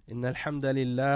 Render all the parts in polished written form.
إن الحمد لله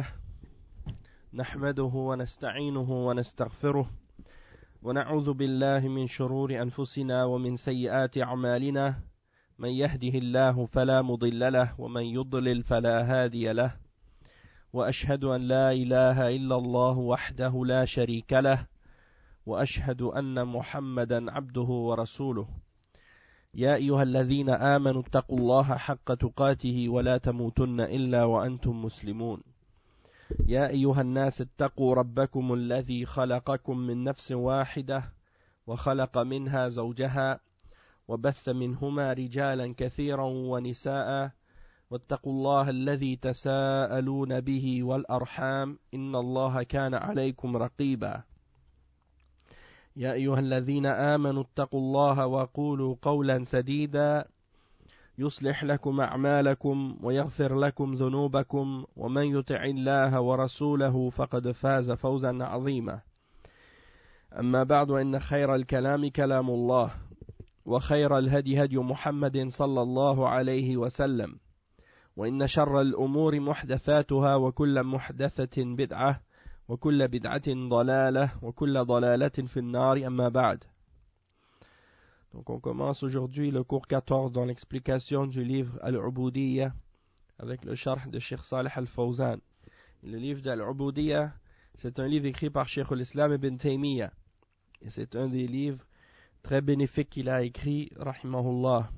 نحمده ونستعينه ونستغفره ونعوذ بالله من شرور أنفسنا ومن سيئات أعمالنا من يهده الله فلا مضل له ومن يضلل فلا هادي له وأشهد أن لا إله إلا الله وحده لا شريك له وأشهد أن محمدا عبده ورسوله يا أيها الذين آمنوا اتقوا الله حق تقاته ولا تموتن إلا وأنتم مسلمون يا أيها الناس اتقوا ربكم الذي خلقكم من نفس واحدة وخلق منها زوجها وبث منهما رجالا كثيرا ونساء واتقوا الله الذي تساءلون به والأرحام إن الله كان عليكم رقيبا يا أيها الذين آمنوا اتقوا الله وقولوا قولا سديدا يصلح لكم أعمالكم ويغفر لكم ذنوبكم ومن يطع الله ورسوله فقد فاز فوزا عظيما أما بعد إن خير الكلام كلام الله وخير الهدي هدي محمد صلى الله عليه وسلم وإن شر الأمور محدثاتها وكل محدثة بدعة وكل بدعة ضلالة وكل ضلالة في النار أما بعد. Donc on commence aujourd'hui le cours 14 dans l'explication du livre Al-Ubudiyya avec le sharh de Cheikh Salih Al-Fawzan. Le livre d'Al-Ubudiyya, c'est un livre écrit par Cheikh al-Islam Ibn Taymiyyah. Et c'est un des livres très bénéfiques qu'il a écrit, rahimahullah.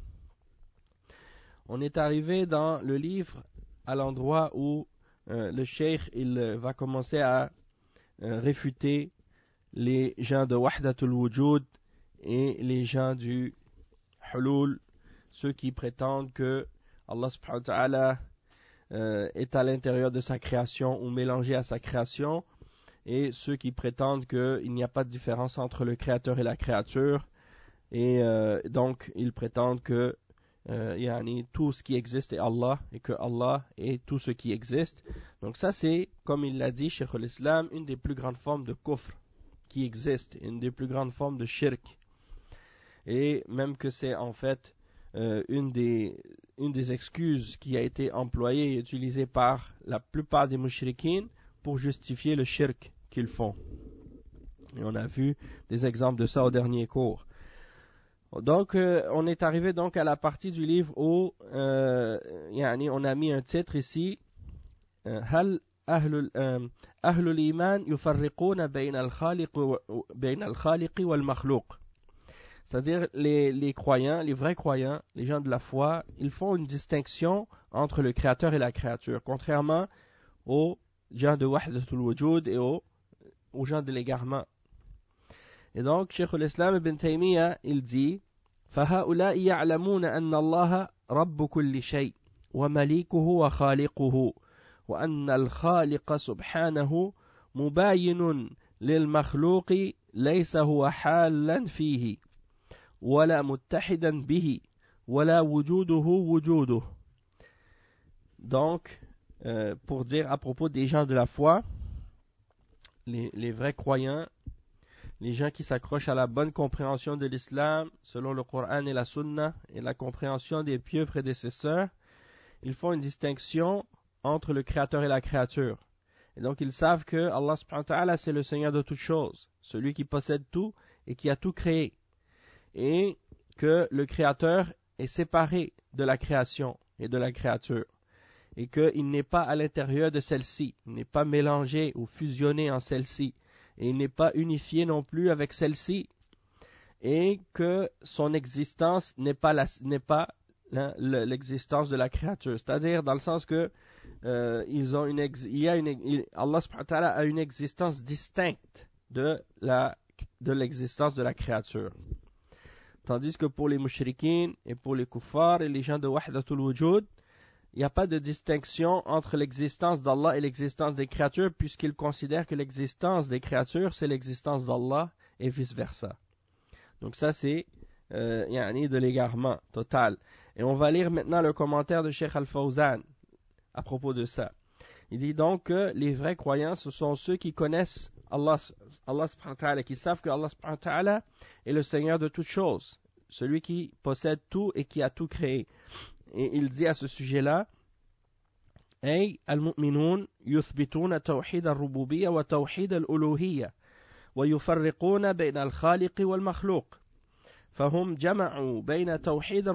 On est arrivé dans le livre à l'endroit où le Cheikh il va commencer à réfuter les gens de Wahdatul Wujud et les gens du Hulul, ceux qui prétendent que Allah subhanahu wa ta'ala est à l'intérieur de sa création ou mélangé à sa création, et ceux qui prétendent qu'il n'y a pas de différence entre le créateur et la créature, et donc ils prétendent que tout ce qui existe est Allah et que Allah est tout ce qui existe. Donc ça c'est, comme il l'a dit Cheikh al-Islam, une des plus grandes formes de kufr qui existe, une des plus grandes formes de shirk, et même que c'est en fait une des excuses qui a été employée et utilisée par la plupart des mushrikines pour justifier le shirk qu'ils font. Et on a vu des exemples de ça au dernier cours. Donc, on est arrivé donc à la partie du livre où on a mis un titre ici. هل أهل الإيمان يفرقون بين الخالق والمخلوق. C'est-à-dire les croyants, les vrais croyants, les gens de la foi, ils font une distinction entre le créateur et la créature, contrairement aux gens de Wahdatul Wujud et aux gens de l'égarement. Et donc, Cheikh al-Islam Ibn Taymiyyah, il dit فَهَؤُلَاءِ يَعْلَمُونَ أَنَّ اللَّهَ رَبُّ كُلِّ شَيْءٍ وَمَلِيكُهُ وَخَالِقُهُ وَأَنَّ الْخَالِقَ سُبْحَانَهُ مُبَايِنٌ لِلْمَخْلُوقِ لَيْسَ هُوَ حَالًا فِيهِ وَلَا مُتَّحِدًا بِهِ وَلَا وُجُودُهُ وُجُودُهُ. Donc, pour dire à propos des gens de la foi, les vrais croyants, les gens qui s'accrochent à la bonne compréhension de l'islam, selon le Coran et la Sunna, et la compréhension des pieux prédécesseurs, ils font une distinction entre le créateur et la créature. Et donc ils savent que Allah subhanahu wa ta'ala c'est le Seigneur de toutes choses, celui qui possède tout et qui a tout créé. Et que le créateur est séparé de la création et de la créature. Et qu'il n'est pas à l'intérieur de celle-ci, il n'est pas mélangé ou fusionné en celle-ci. Et il n'est pas unifié non plus avec celle-ci, et que son existence n'est pas l'existence de la créature. C'est-à-dire dans le sens que Allah subhanahu wa ta'ala a une existence distincte de l'existence de la créature. Tandis que pour les mushrikines et pour les kuffars et les gens de Wahdatul Wujud, il n'y a pas de distinction entre l'existence d'Allah et l'existence des créatures, puisqu'ils considèrent que l'existence des créatures, c'est l'existence d'Allah et vice-versa. Donc ça, c'est de l'égarement total. Et on va lire maintenant le commentaire de Cheikh Al-Fawzan à propos de ça. Il dit donc que les vrais croyants, ce sont ceux qui connaissent Allah subhanahu wa ta'ala, qui savent que Allah subhanahu wa ta'ala est le Seigneur de toutes choses, celui qui possède tout et qui a tout créé. Et il dit à ce sujet-là, أي المؤمنون يثبتون توحيد الربوبية وتوحيد الألوهية ويفرقون بين الخالق والمخلوق فهم جمعوا بين توحيد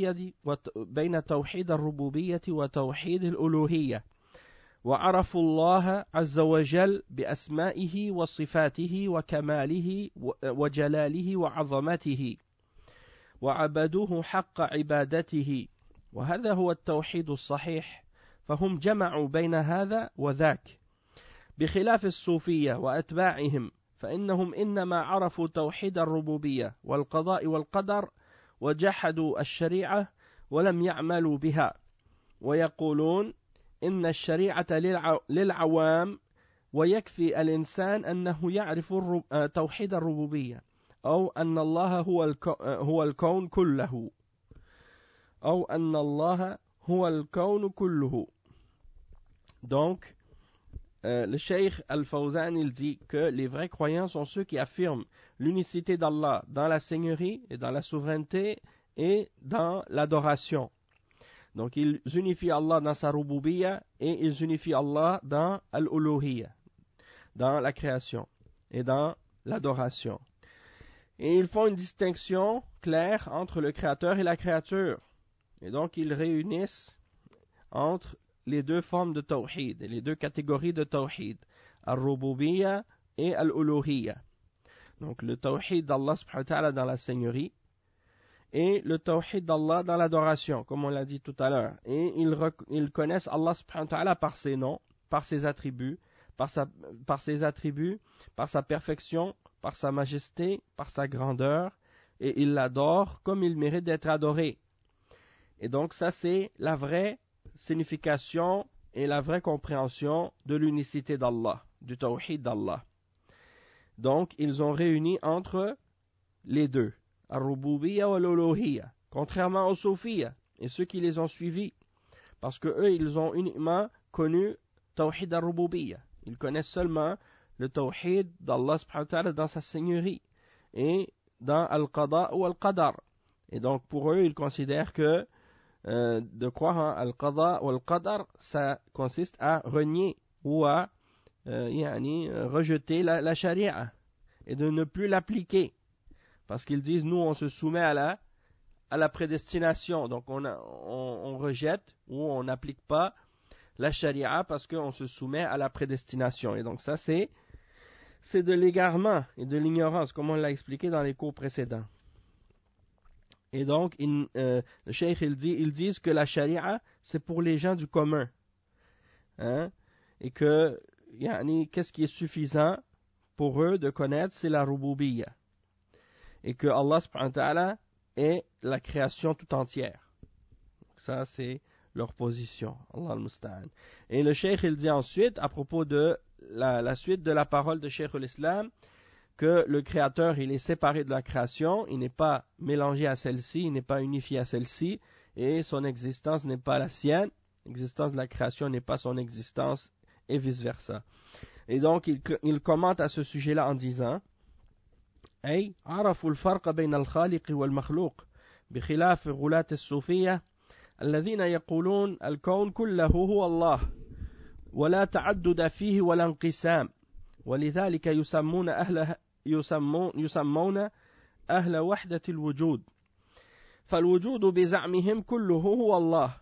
الربوبية وتوحيد الألوهية وعرفوا الله عز وجل بأسمائه وصفاته وكماله وجلاله وعظمته وعبدوه حق عبادته وهذا هو التوحيد الصحيح فهم جمعوا بين هذا وذاك بخلاف الصوفية وأتباعهم فإنهم إنما عرفوا توحيد الربوبية والقضاء والقدر وجحدوا الشريعة ولم يعملوا بها ويقولون إن الشريعة للعوام ويكفي الإنسان أنه يعرف توحيد الربوبية أو أن الله هو الكون كله أو أن الله هو الكون كله. Donc, le Cheikh Al-Fawzan il dit que les vrais croyants sont ceux qui affirment l'unicité d'Allah dans la seigneurie et dans la souveraineté et dans l'adoration. Donc ils unifient Allah dans sa rububiyya et ils unifient Allah dans al-uluhiyya, dans la création et dans l'adoration. Et ils font une distinction claire entre le créateur et la créature. Et donc ils réunissent entre les deux formes de tawhid, les deux catégories de tawhid, al-rububiyya et al-uluhiyya. Donc le tawhid d'Allah subhanahu wa ta'ala dans la seigneurie et le tawhid d'Allah dans l'adoration, comme on l'a dit tout à l'heure. Et ils connaissent Allah subhanahu wa ta'ala par ses noms, par ses attributs, par sa perfection, par sa majesté, par sa grandeur, et ils l'adorent comme il mérite d'être adoré. Et donc ça c'est la vraie signification et la vraie compréhension de l'unicité d'Allah, du tawhid d'Allah. Donc ils ont réuni entre les deux, al-rububiyya wa al-uluhiyya, contrairement aux soufiyya et ceux qui les ont suivis, parce que eux ils ont uniquement connu tawhid al-rububiyya. Ils connaissent seulement le tawhid d'Allah subhanahu wa ta'ala dans sa seigneurie et dans al-qada ou al-qadar. Et donc pour eux ils considèrent que de croire en al-qada ou al-qadar, ça consiste à renier ou à rejeter la charia et de ne plus l'appliquer. Parce qu'ils disent, nous on se soumet à la prédestination, donc on rejette ou on n'applique pas la charia parce qu'on se soumet à la prédestination. Et donc ça c'est de l'égarement et de l'ignorance, comme on l'a expliqué dans les cours précédents. Et donc, le cheikh ils disent que la charia, c'est pour les gens du commun. Hein? Et que, qu'est-ce qui est suffisant pour eux de connaître, c'est la rububiyya. Et que Allah subhanahu wa ta'ala est la création tout entière. Donc ça, c'est leur position. Allah al-Musta'an. Et le cheikh il dit ensuite, à propos de la suite de la parole de Cheikh l'Islam, que le créateur il est séparé de la création, il n'est pas mélangé à celle-ci, il n'est pas unifié à celle-ci, et son existence n'est pas la sienne, l'existence de la création n'est pas son existence, et vice-versa. Et donc il commente à ce sujet-là en disant أي عرفوا الفرق بين الخالق والمخلوق بخلاف غلاة الصوفية الذين يقولون الكون كله هو الله ولا تعدد فيه ولا انقسام ولذلك يسمون أهل وحدة الوجود فالوجود بزعمهم كله هو الله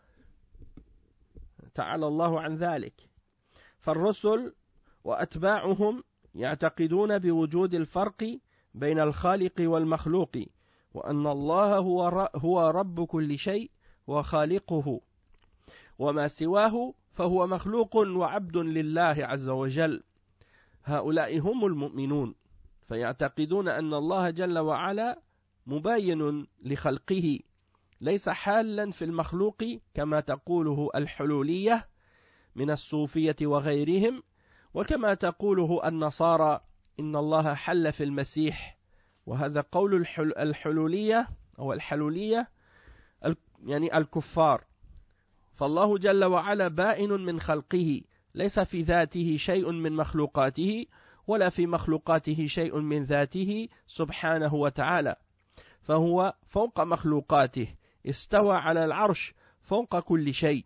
تعالى الله عن ذلك فالرسل وأتباعهم يعتقدون بوجود الفرق بين الخالق والمخلوق وأن الله هو رب كل شيء وخالقه وما سواه فهو مخلوق وعبد لله عز وجل هؤلاء هم المؤمنون فيعتقدون أن الله جل وعلا مباين لخلقه ليس حالا في المخلوق كما تقوله الحلولية من الصوفية وغيرهم وكما تقوله النصارى إن الله حل في المسيح وهذا قول الحلولية أو الحلولية يعني الكفار فالله جل وعلا بائن من خلقه ليس في ذاته شيء من مخلوقاته ولا في مخلوقاته شيء من ذاته سبحانه وتعالى فهو فوق مخلوقاته استوى على العرش فوق كل شيء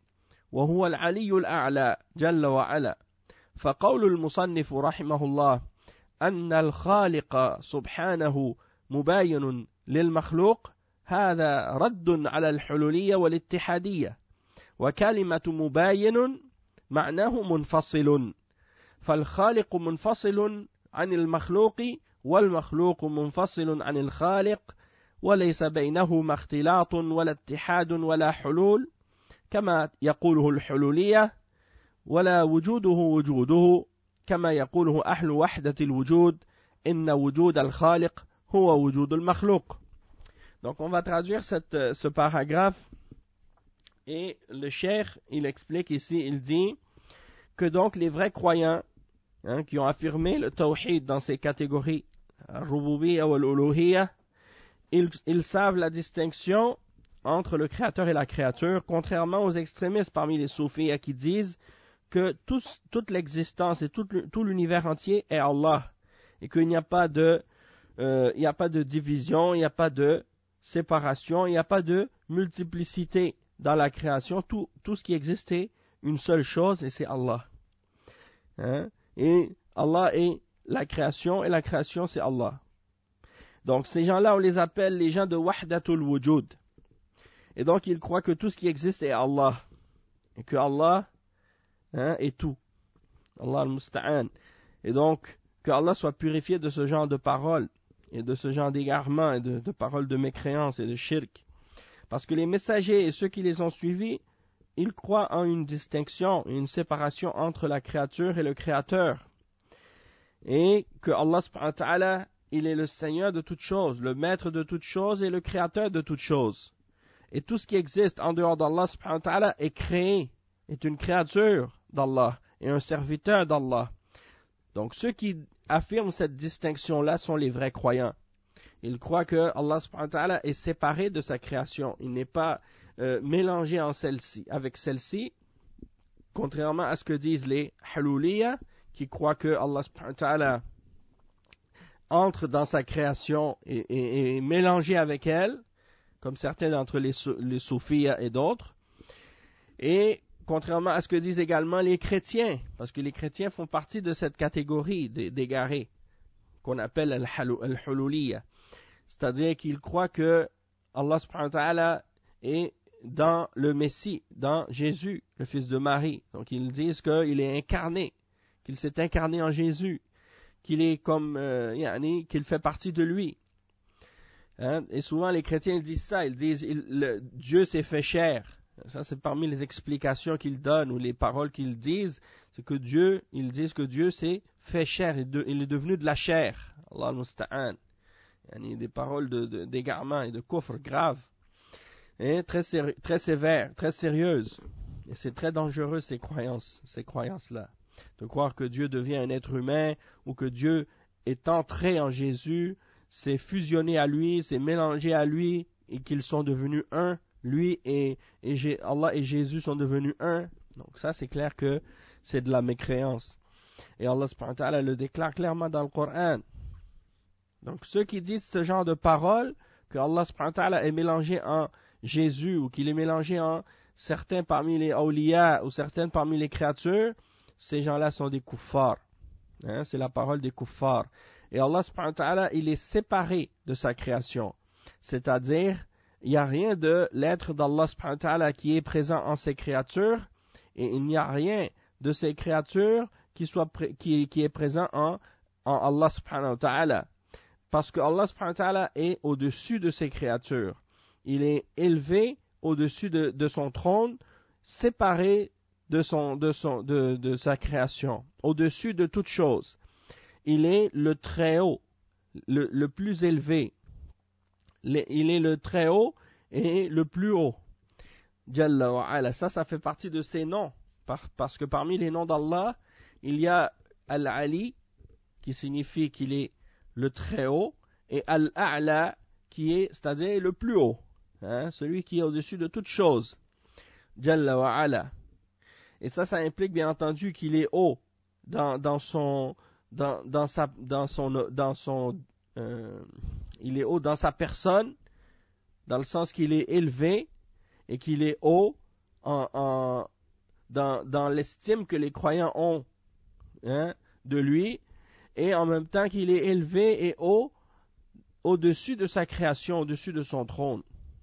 وهو العلي الأعلى جل وعلا. فقول المصنف رحمه الله أن الخالق سبحانه مباين للمخلوق هذا رد على الحلولية والاتحادية. وكلمة مباين معناه منفصل، فالخالق منفصل عن المخلوق والمخلوق منفصل عن الخالق، وليس بينهما اختلاط ولا اتحاد ولا حلول كما يقوله الحلولية، ولا وجوده وجوده كما يقوله أهل وحدة الوجود إن وجود الخالق هو وجود المخلوق. Donc on va traduire ce paragraphe, et le cheikh il explique ici, il dit que donc les vrais croyants qui ont affirmé le tawhid dans ces catégories, al-rububiyya ou al-uluhiyya, ils savent la distinction entre le créateur et la créature, contrairement aux extrémistes parmi les soufis qui disent que toute l'existence et tout l'univers entier est Allah, et qu'il n'y a pas de division, il n'y a pas de séparation, il n'y a pas de multiplicité dans la création. Tout ce qui existe est une seule chose, et c'est Allah. Et Allah est la création, et la création c'est Allah. Donc ces gens-là, on les appelle les gens de Wahdatul Wujud. Et donc ils croient que tout ce qui existe est Allah, et que Allah est tout. Allah al-Musta'an. Et donc que Allah soit purifié de ce genre de paroles, et de ce genre d'égarements, et de paroles de mécréance et de shirk. Parce que les messagers et ceux qui les ont suivis, ils croient en une distinction, une séparation entre la créature et le créateur. Et que Allah subhanahu wa ta'ala, il est le Seigneur de toutes choses, le maître de toutes choses et le créateur de toutes choses. Et tout ce qui existe en dehors d'Allah subhanahu wa ta'ala est créé, est une créature d'Allah et un serviteur d'Allah. Donc ceux qui affirment cette distinction-là sont les vrais croyants. Ils croient que Allah subhanahu wa ta'ala est séparé de sa création. Il n'est pas mélangé avec celle-ci, contrairement à ce que disent les haluliyya, qui croient que Allah subhanahu wa ta'ala entre dans sa création et est mélangé avec elle, comme certains d'entre les soufis et d'autres. Et contrairement à ce que disent également les chrétiens, parce que les chrétiens font partie de cette catégorie d'égarés, qu'on appelle al-hululiyya. C'est-à-dire qu'ils croient que Allah subhanahu wa ta'ala est dans le Messie, dans Jésus, le fils de Marie. Donc ils disent qu'il est incarné, qu'il s'est incarné en Jésus, qu'il est comme, qu'il fait partie de lui. Et souvent les chrétiens ils disent ça, ils disent Dieu s'est fait chair. Ça c'est parmi les explications qu'ils donnent ou les paroles qu'ils disent, c'est que ils disent que Dieu s'est fait chair, il est devenu de la chair. Allah al-Musta'an. Il y a des paroles d'égarement et de kufr graves, et très sévères, très sérieuses. Et c'est très dangereux ces croyances-là. De croire que Dieu devient un être humain, ou que Dieu est entré en Jésus, s'est fusionné à lui, s'est mélangé à lui, et qu'ils sont devenus un. Lui et Allah et Jésus sont devenus un. Donc ça c'est clair que c'est de la mécréance. Et Allah subhanahu wa ta'ala le déclare clairement dans le Coran. Donc ceux qui disent ce genre de paroles, que Allah subhanahu wa ta'ala est mélangé en Jésus, ou qu'il est mélangé en certains parmi les awliya, ou certaines parmi les créatures, ces gens-là sont des kuffars. C'est la parole des kuffars. Et Allah subhanahu wa ta'ala, il est séparé de sa création. C'est-à-dire, il n'y a rien de l'être d'Allah subhanahu wa ta'ala qui est présent en ces créatures, et il n'y a rien de ces créatures qui est présent en Allah subhanahu wa ta'ala. Parce que Allah subhanahu wa ta'ala est au-dessus de ses créatures. Il est élevé au-dessus de son trône, séparé de sa création, au-dessus de toute chose. Il est le très haut, le plus élevé. Il est le très haut et le plus haut. Jalla wa ala. Ça fait partie de ses noms. Parce que parmi les noms d'Allah, il y a Al-Ali, qui signifie qu'il est le très haut, et Al-A'la, c'est-à-dire le plus haut. Celui qui est au-dessus de toute chose. Jalla wa ala. Et ça implique bien entendu qu'il est haut il est haut dans sa personne, dans le sens qu'il est élevé, et qu'il est haut dans l'estime que les croyants ont de lui, et en même temps qu'il est élevé et haut, au-dessus de sa création, au-dessus de son trône.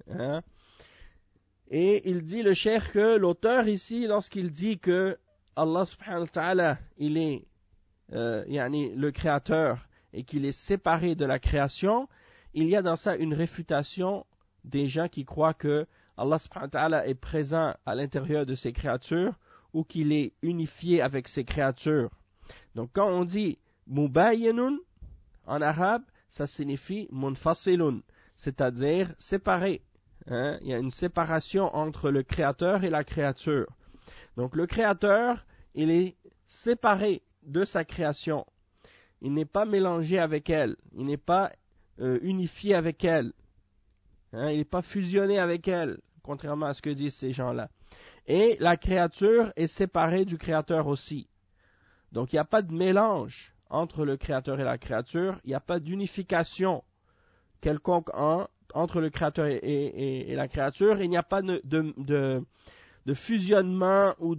Et il dit, le cheikh, que l'auteur ici, lorsqu'il dit que Allah subhanahu wa ta'ala, il est le créateur et qu'il est séparé de la création, il y a dans ça une réfutation des gens qui croient que Allah subhanahu wa ta'ala est présent à l'intérieur de ses créatures ou qu'il est unifié avec ses créatures. Donc quand on dit mubayyinun en arabe, ça signifie munfasilun, c'est-à-dire séparé. Il y a une séparation entre le créateur et la créature. Donc le créateur, il est séparé de sa création. Il n'est pas mélangé avec elle. Il n'est pas unifié avec elle. Il n'est pas fusionné avec elle, contrairement à ce que disent ces gens-là. Et la créature est séparée du créateur aussi. Donc il n'y a pas de mélange entre le créateur et la créature. Il n'y a pas d'unification quelconque entre le créateur et la créature. Il n'y a pas de fusionnement ou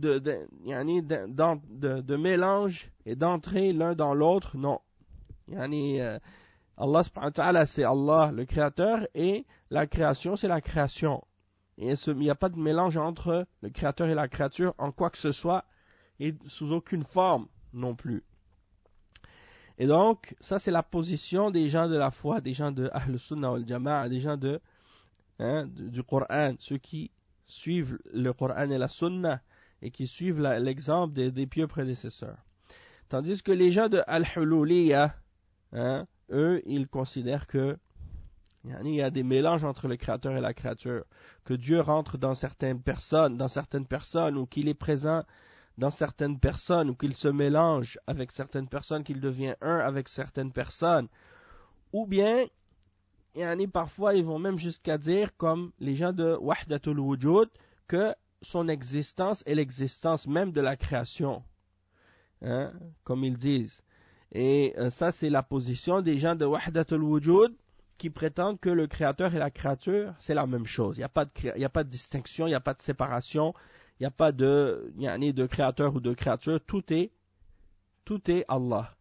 de mélange et d'entrée l'un dans l'autre. Non. Allah subhanahu wa ta'ala, c'est Allah le créateur, et la création, c'est la création. Et il n'y a pas de mélange entre le créateur et la créature en quoi que ce soit, et sous aucune forme non plus. Et donc, ça c'est la position des gens de la foi, des gens de Ahl Sunnah wal Jama'a, des gens du Coran, ceux qui suivent le Coran et la Sunna, et qui suivent l'exemple des pieux prédécesseurs. Tandis que les gens de Al-Hululiyya, eux, ils considèrent que il y a des mélanges entre le créateur et la créature, que Dieu rentre dans certaines personnes, ou qu'il est présent dans certaines personnes, ou qu'il se mélange avec certaines personnes, qu'il devient un avec certaines personnes, ou bien, parfois ils vont même jusqu'à dire, comme les gens de Wahdatul Wujud, que son existence est l'existence même de la création, comme ils disent. Et ça, c'est la position des gens de Wahdatul Wujud qui prétendent que le créateur et la créature, c'est la même chose. Il n'y a pas de distinction, il n'y a pas de séparation, il n'y a pas de créateur ou de créature. Tout est Allah.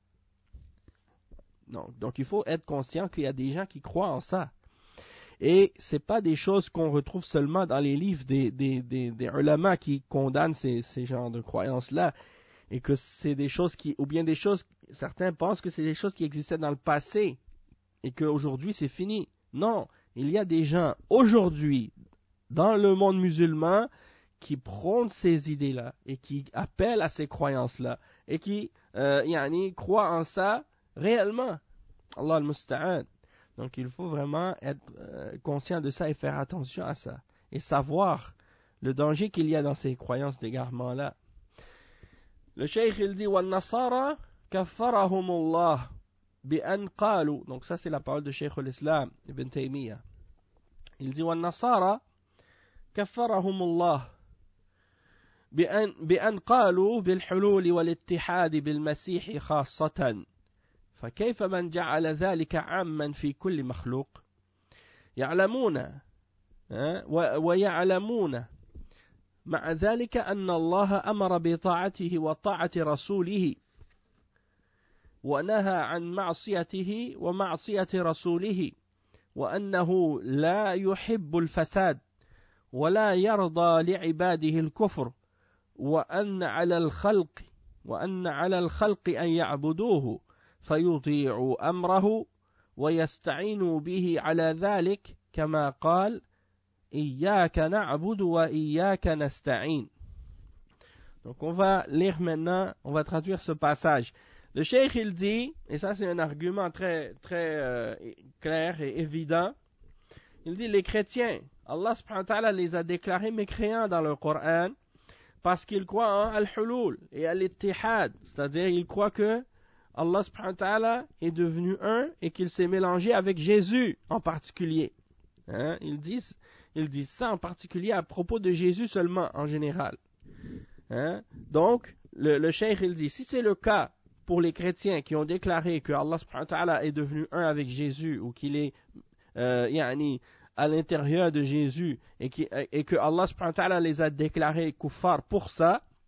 Donc il faut être conscient qu'il y a des gens qui croient en ça. Et ce n'est pas des choses qu'on retrouve seulement dans les livres des ulama qui condamnent ces genres de croyances-là. Et que c'est des choses certains pensent que c'est des choses qui existaient dans le passé et qu'aujourd'hui c'est fini. Non, il y a des gens aujourd'hui dans le monde musulman qui prônent ces idées-là et qui appellent à ces croyances-là et qui croient en ça réellement. Allah al-Musta'an. Donc il faut vraiment être conscient de ça et faire attention à ça et savoir le danger qu'il y a dans ces croyances d'égarement-là. Le cheikh il dit وَالنَّصَارَى كَفَّرَهُمُ اللَّهُ بِأَنْ قَالُوا. Donc ça c'est la parole de Cheikh l'Islam Ibn Taymiyyah. Il dit وَالنَّصَارَى كَفَّرَهُمُ اللَّهُ بأن قالوا بالحلول والاتحاد بالمسيح خاصة فكيف من جعل ذلك عاما في كل مخلوق يعلمون ويعلمون مع ذلك أن الله أمر بطاعته وطاعة رسوله ونهى عن معصيته ومعصية رسوله وأنه لا يحب الفساد ولا يرضى لعباده الكفر وأن على الخلق أن يعبدوه فيطيعوا أمره ويستعينوا به على ذلك كما قال إياك نعبد وإياك نستعين. Donc on va lire maintenant, on va traduire ce passage. Le cheikh il dit, et ça c'est un argument très clair et évident, il dit les chrétiens, Allah subhanahu wa ta'ala les a déclarés mécréants dans le Coran parce qu'ils croient en al-hulul et à l'ittihad, c'est-à-dire ils croient que Allah subhanahu wa ta'ala est devenu un et qu'il s'est mélangé avec Jésus en particulier. Ils disent ça en particulier à propos de Jésus seulement en général. Donc le cheikh il dit, si c'est le cas pour les chrétiens qui ont déclaré que Allah subhanahu wa ta'ala est devenu un avec Jésus ou qu'il est à l'intérieur de Jésus et que Allah subhanahu wa ta'ala les a déclarés kuffar pour ça,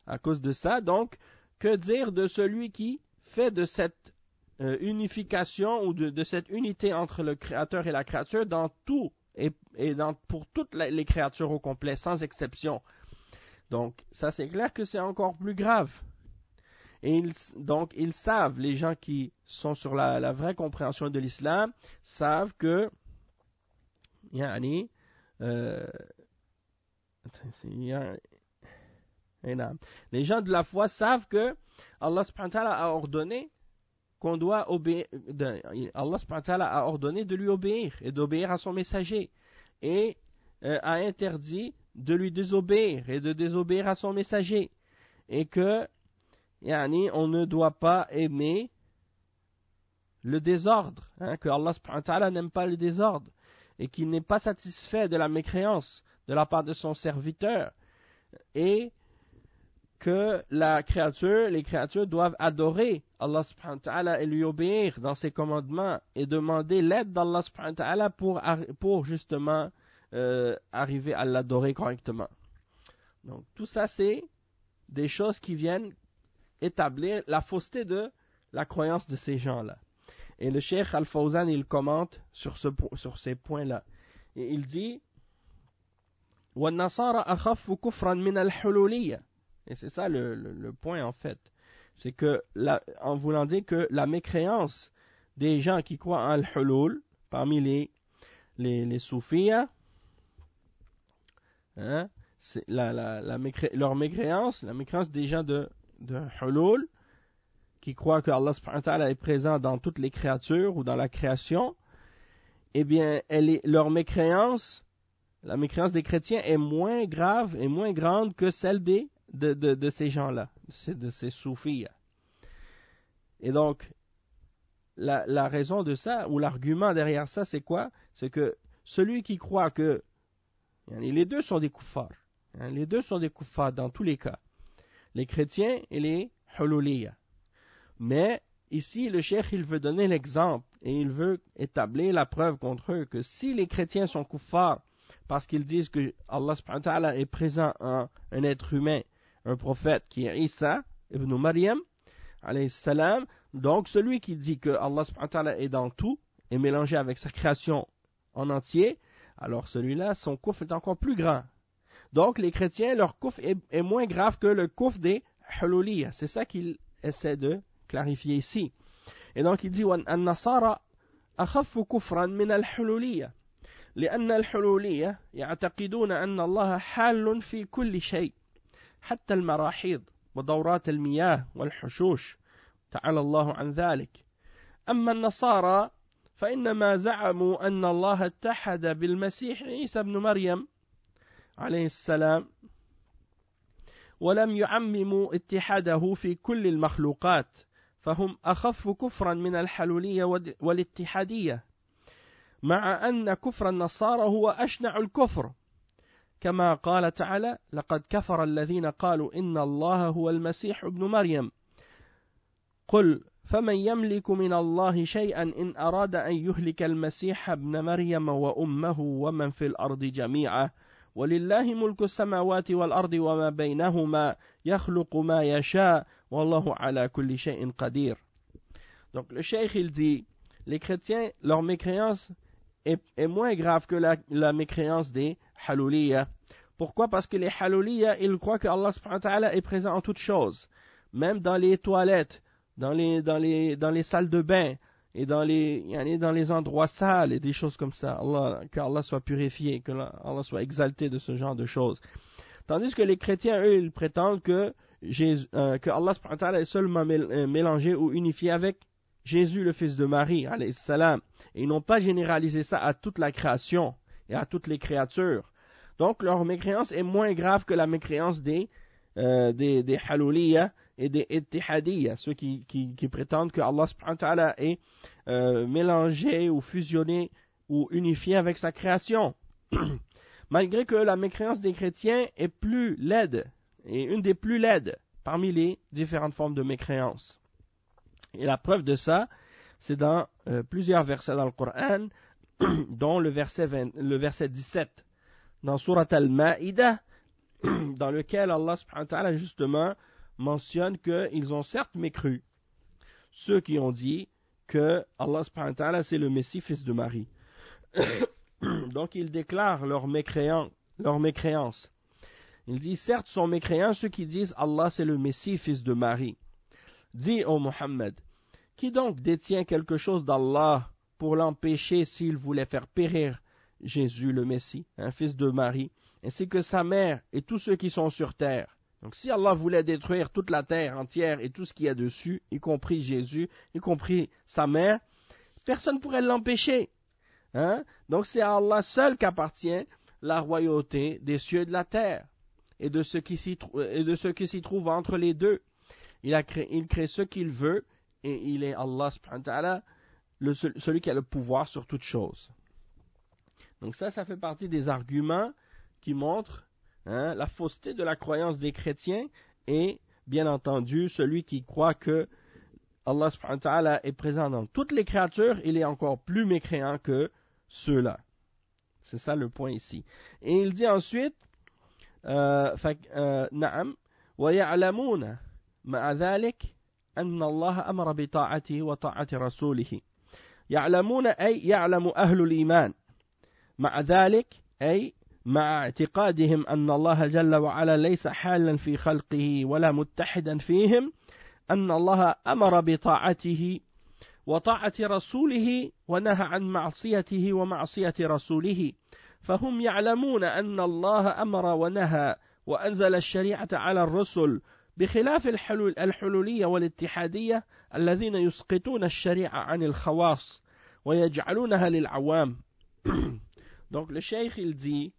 À cause de ça, donc, que dire de celui qui fait de cette unification ou de cette unité entre le Créateur et la créature dans tout et pour toutes les créatures au complet, sans exception. Donc, ça c'est clair que c'est encore plus grave. Et donc, ils savent, les gens qui sont sur la vraie compréhension de l'islam, savent que les gens de la foi savent que Allah subhanahu wa ta'ala a ordonné qu'on doit obéir, Allah subhanahu wa ta'ala a ordonné de lui obéir et d'obéir à son messager et a interdit de lui désobéir et de désobéir à son messager et que on ne doit pas aimer le désordre, que Allah subhanahu wa ta'ala n'aime pas le désordre et qu'il n'est pas satisfait de la mécréance de la part de son serviteur et que les créatures doivent adorer Allah subhanahu wa ta'ala et lui obéir dans ses commandements et demander l'aide d'Allah subhanahu wa ta'ala pour justement arriver à l'adorer correctement. Donc tout ça c'est des choses qui viennent établir la fausseté de la croyance de ces gens-là. Et le Cheikh Al-Fawzan il commente sur ces points-là. Et il dit وَالنَّصَارَ أَخَفُّ كُفْرًا مِنَ الْحُلُولِيَّةِ. Et c'est ça le point en fait. C'est que, en voulant dire que la mécréance des gens qui croient en al-hulul, parmi les soufis, c'est leur mécréance, la mécréance des gens de hulul, qui croient que Allah subhanahu wa ta'ala est présent dans toutes les créatures ou dans la création, eh bien, leur mécréance, la mécréance des chrétiens est moins grave et moins grande que celle de ces gens-là, de ces soufis. Et donc, la raison de ça, ou l'argument derrière ça, c'est quoi? C'est que celui qui croit que les deux sont des kuffars, les deux sont des kuffars dans tous les cas, les chrétiens et les hululiyya. Mais ici, le cheikh, il veut donner l'exemple et il veut établir la preuve contre eux que si les chrétiens sont kuffars parce qu'ils disent que Allah subhanahu wa ta'ala est présent en un être humain, un prophète qui est Isa ibn Maryam alayhi salam, donc celui qui dit que Allah subhanahu wa ta'ala est dans tout et mélangé avec sa création en entier, alors celui-là, son kufr est encore plus grand. Donc les chrétiens, leur kufr est moins grave que le kufr des hululiyya. C'est ça qu'il essaie de clarifier ici. Et donc il dit وَالنَّصَارَ أَخَفُّ كُفْرًا مِنَ الْحُلُولِيَّةِ لأن الحلولية يعتقدون أن الله حال في كل شيء حتى المراحيض ودورات المياه والحشوش تعالى الله عن ذلك. أما النصارى فإنما زعموا أن الله اتحد بالمسيح عيسى بن مريم عليه السلام ولم يعمموا اتحاده في كل المخلوقات فهم أخف كفرا من الحلولية والاتحادية مع أن كفر النصارى هو أشنع الكفر كما قال تعالى لقد كفر الذين قالوا إن الله هو المسيح ابن مريم قل فمن يملك من الله شيئا إن أراد أن يهلك المسيح ابن مريم وأمه ومن في الأرض جميعا ولله ملك السماوات والأرض وما بينهما يخلق ما يشاء والله على كل شيء قدير. Donc le cheikh il dit les chrétiens leur mécréance est moins grave que la mécréance des haluliyya. Pourquoi? Parce que les haluliyya ils croient que Allah subhanahu wa ta'ala est présent en toutes choses, même dans les toilettes, dans les salles de bain et dans les endroits sales et des choses comme ça. Que Allah soit purifié, que Allah soit exalté de ce genre de choses. Tandis que les chrétiens, eux, ils prétendent que Allah subhanahu wa ta'ala est seulement mélangé ou unifié avec Jésus, le fils de Marie, alayhi salam. Et ils n'ont pas généralisé ça à toute la création et à toutes les créatures. Donc leur mécréance est moins grave que la mécréance des haluliyya et des ittihadiyya, ceux qui prétendent que Allah subhanahu wa ta'ala est mélangé ou fusionné ou unifié avec sa création. Malgré que la mécréance des chrétiens est plus laide, et une des plus laides parmi les différentes formes de mécréance. Et la preuve de ça, c'est dans plusieurs versets dans le Coran, dont le verset 17. Dans Surat Al-Ma'idah, dans lequel Allah subhanahu wa ta'ala justement mentionne qu'ils ont certes mécru. Ceux qui ont dit que Allah subhanahu wa ta'ala c'est le Messie, fils de Marie. Donc ils déclarent leur mécréance. Il dit, certes sont mécréants ceux qui disent Allah c'est le Messie, fils de Marie. Dis, ô Muhammad, qui donc détient quelque chose d'Allah pour l'empêcher s'il voulait faire périr Jésus le Messie, un fils de Marie, ainsi que sa mère et tous ceux qui sont sur terre. Donc si Allah voulait détruire toute la terre entière et tout ce qu'il y a dessus, y compris Jésus, y compris sa mère, personne ne pourrait l'empêcher. Donc c'est à Allah seul qu'appartient la royauté des cieux et de la terre et de ce qui s'y trouve entre les deux. Il crée ce qu'il veut et il est Allah subhanahu wa ta'ala, celui qui a le pouvoir sur toute chose. Donc ça fait partie des arguments qui montrent la fausseté de la croyance des chrétiens et bien entendu celui qui croit que Allah subhanahu wa ta'ala est présent dans toutes les créatures, il est encore plus mécréant que ceux-là. C'est ça le point ici. Et il dit ensuite نعم ويعلمون مع ذلك أن الله أمر بطاعته وطاعة رسوله. يعلمون أي يعلم أهل الإيمان، مع ذلك أي مع اعتقادهم أن الله جل وعلا ليس حالا في خلقه ولا متحدا فيهم، أن الله أمر بطاعته وطاعة رسوله ونهى عن معصيته ومعصية رسوله، فهم يعلمون أن الله أمر ونهى وأنزل الشريعة على الرسل، بخلاف الحلولية والاتحادية الذين يسقطون الشريعة عن الخواص ويجعلونها للعوام. Donc le cheikh il dit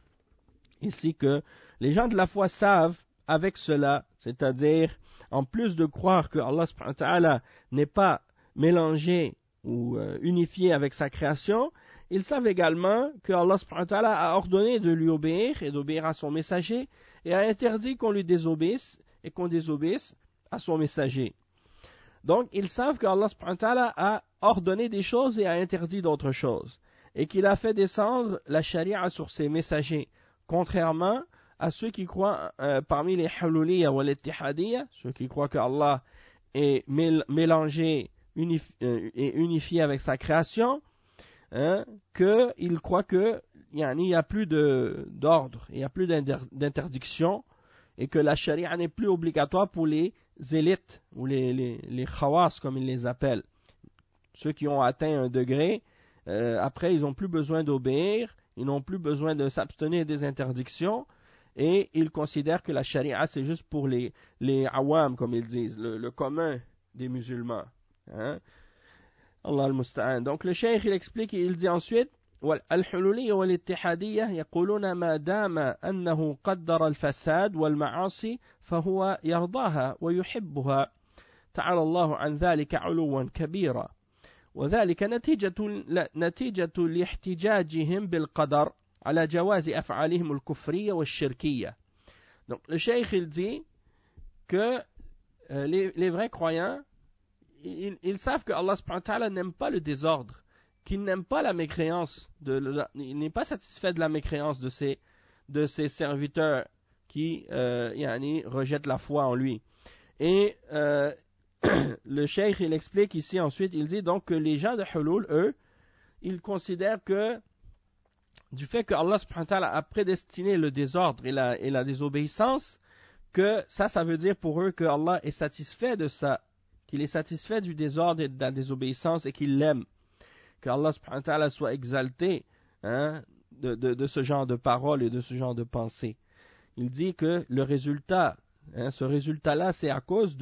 ici que les gens de la foi savent avec cela, c'est-à-dire en plus de croire que Allah subhanahu wa ta'ala n'est pas mélangé ou unifié avec sa création, ils savent également que Allah subhanahu wa ta'ala a ordonné de lui obéir et d'obéir à son messager et a interdit qu'on lui désobéisse et qu'on désobéisse à son messager. Donc ils savent que Allah subhanahu wa ta'ala a ordonné des choses et a interdit d'autres choses et qu'il a fait descendre la charia sur ses messagers, contrairement à ceux qui croient parmi les haluliyya ou les ittihadiyya, ceux qui croient que Allah est mélangé et unifié avec sa création, qu'ils croient qu'il n'y a plus d'ordre, il n'y a plus d'interdiction, et que la charia n'est plus obligatoire pour les élites, ou les khawas comme ils les appellent. Ceux qui ont atteint un degré, après ils n'ont plus besoin d'obéir, ils n'ont plus besoin de s'abstenir des interdictions, et ils considèrent que la charia c'est juste pour les awam, comme ils disent, le commun des musulmans. Allah al-Musta'an. Donc le cheikh il explique et il dit ensuite الحلولية والاتحادية يقولون ما دام أنه قدر الفساد والمعاصي فهو يرضاها ويحبها تعالى الله عن ذلك علوا كبيرا وذلك نتيجة لاحتجاجهم بالقدر على جواز أفعالهم الكفرية والشركية. Donc le cheikh il dit que les vrais croyants ils savent que Allah subhanahu wa ta'ala n'aime pas le désordre, qu'il n'aime pas la mécréance, il n'est pas satisfait de la mécréance de ses serviteurs qui rejettent la foi en lui. Et le cheikh il explique ici ensuite, il dit donc que les gens de Hulul, eux, ils considèrent que du fait que Allah subhanahu wa ta'ala a prédestiné le désordre et la désobéissance, que ça veut dire pour eux que Allah est satisfait de ça, qu'il est satisfait du désordre et de la désobéissance et qu'il l'aime. Que Allah subhanahu wa ta'ala soit exalté de ce genre de paroles et de ce genre de pensées. Il dit que le résultat, ce résultat-là, c'est à cause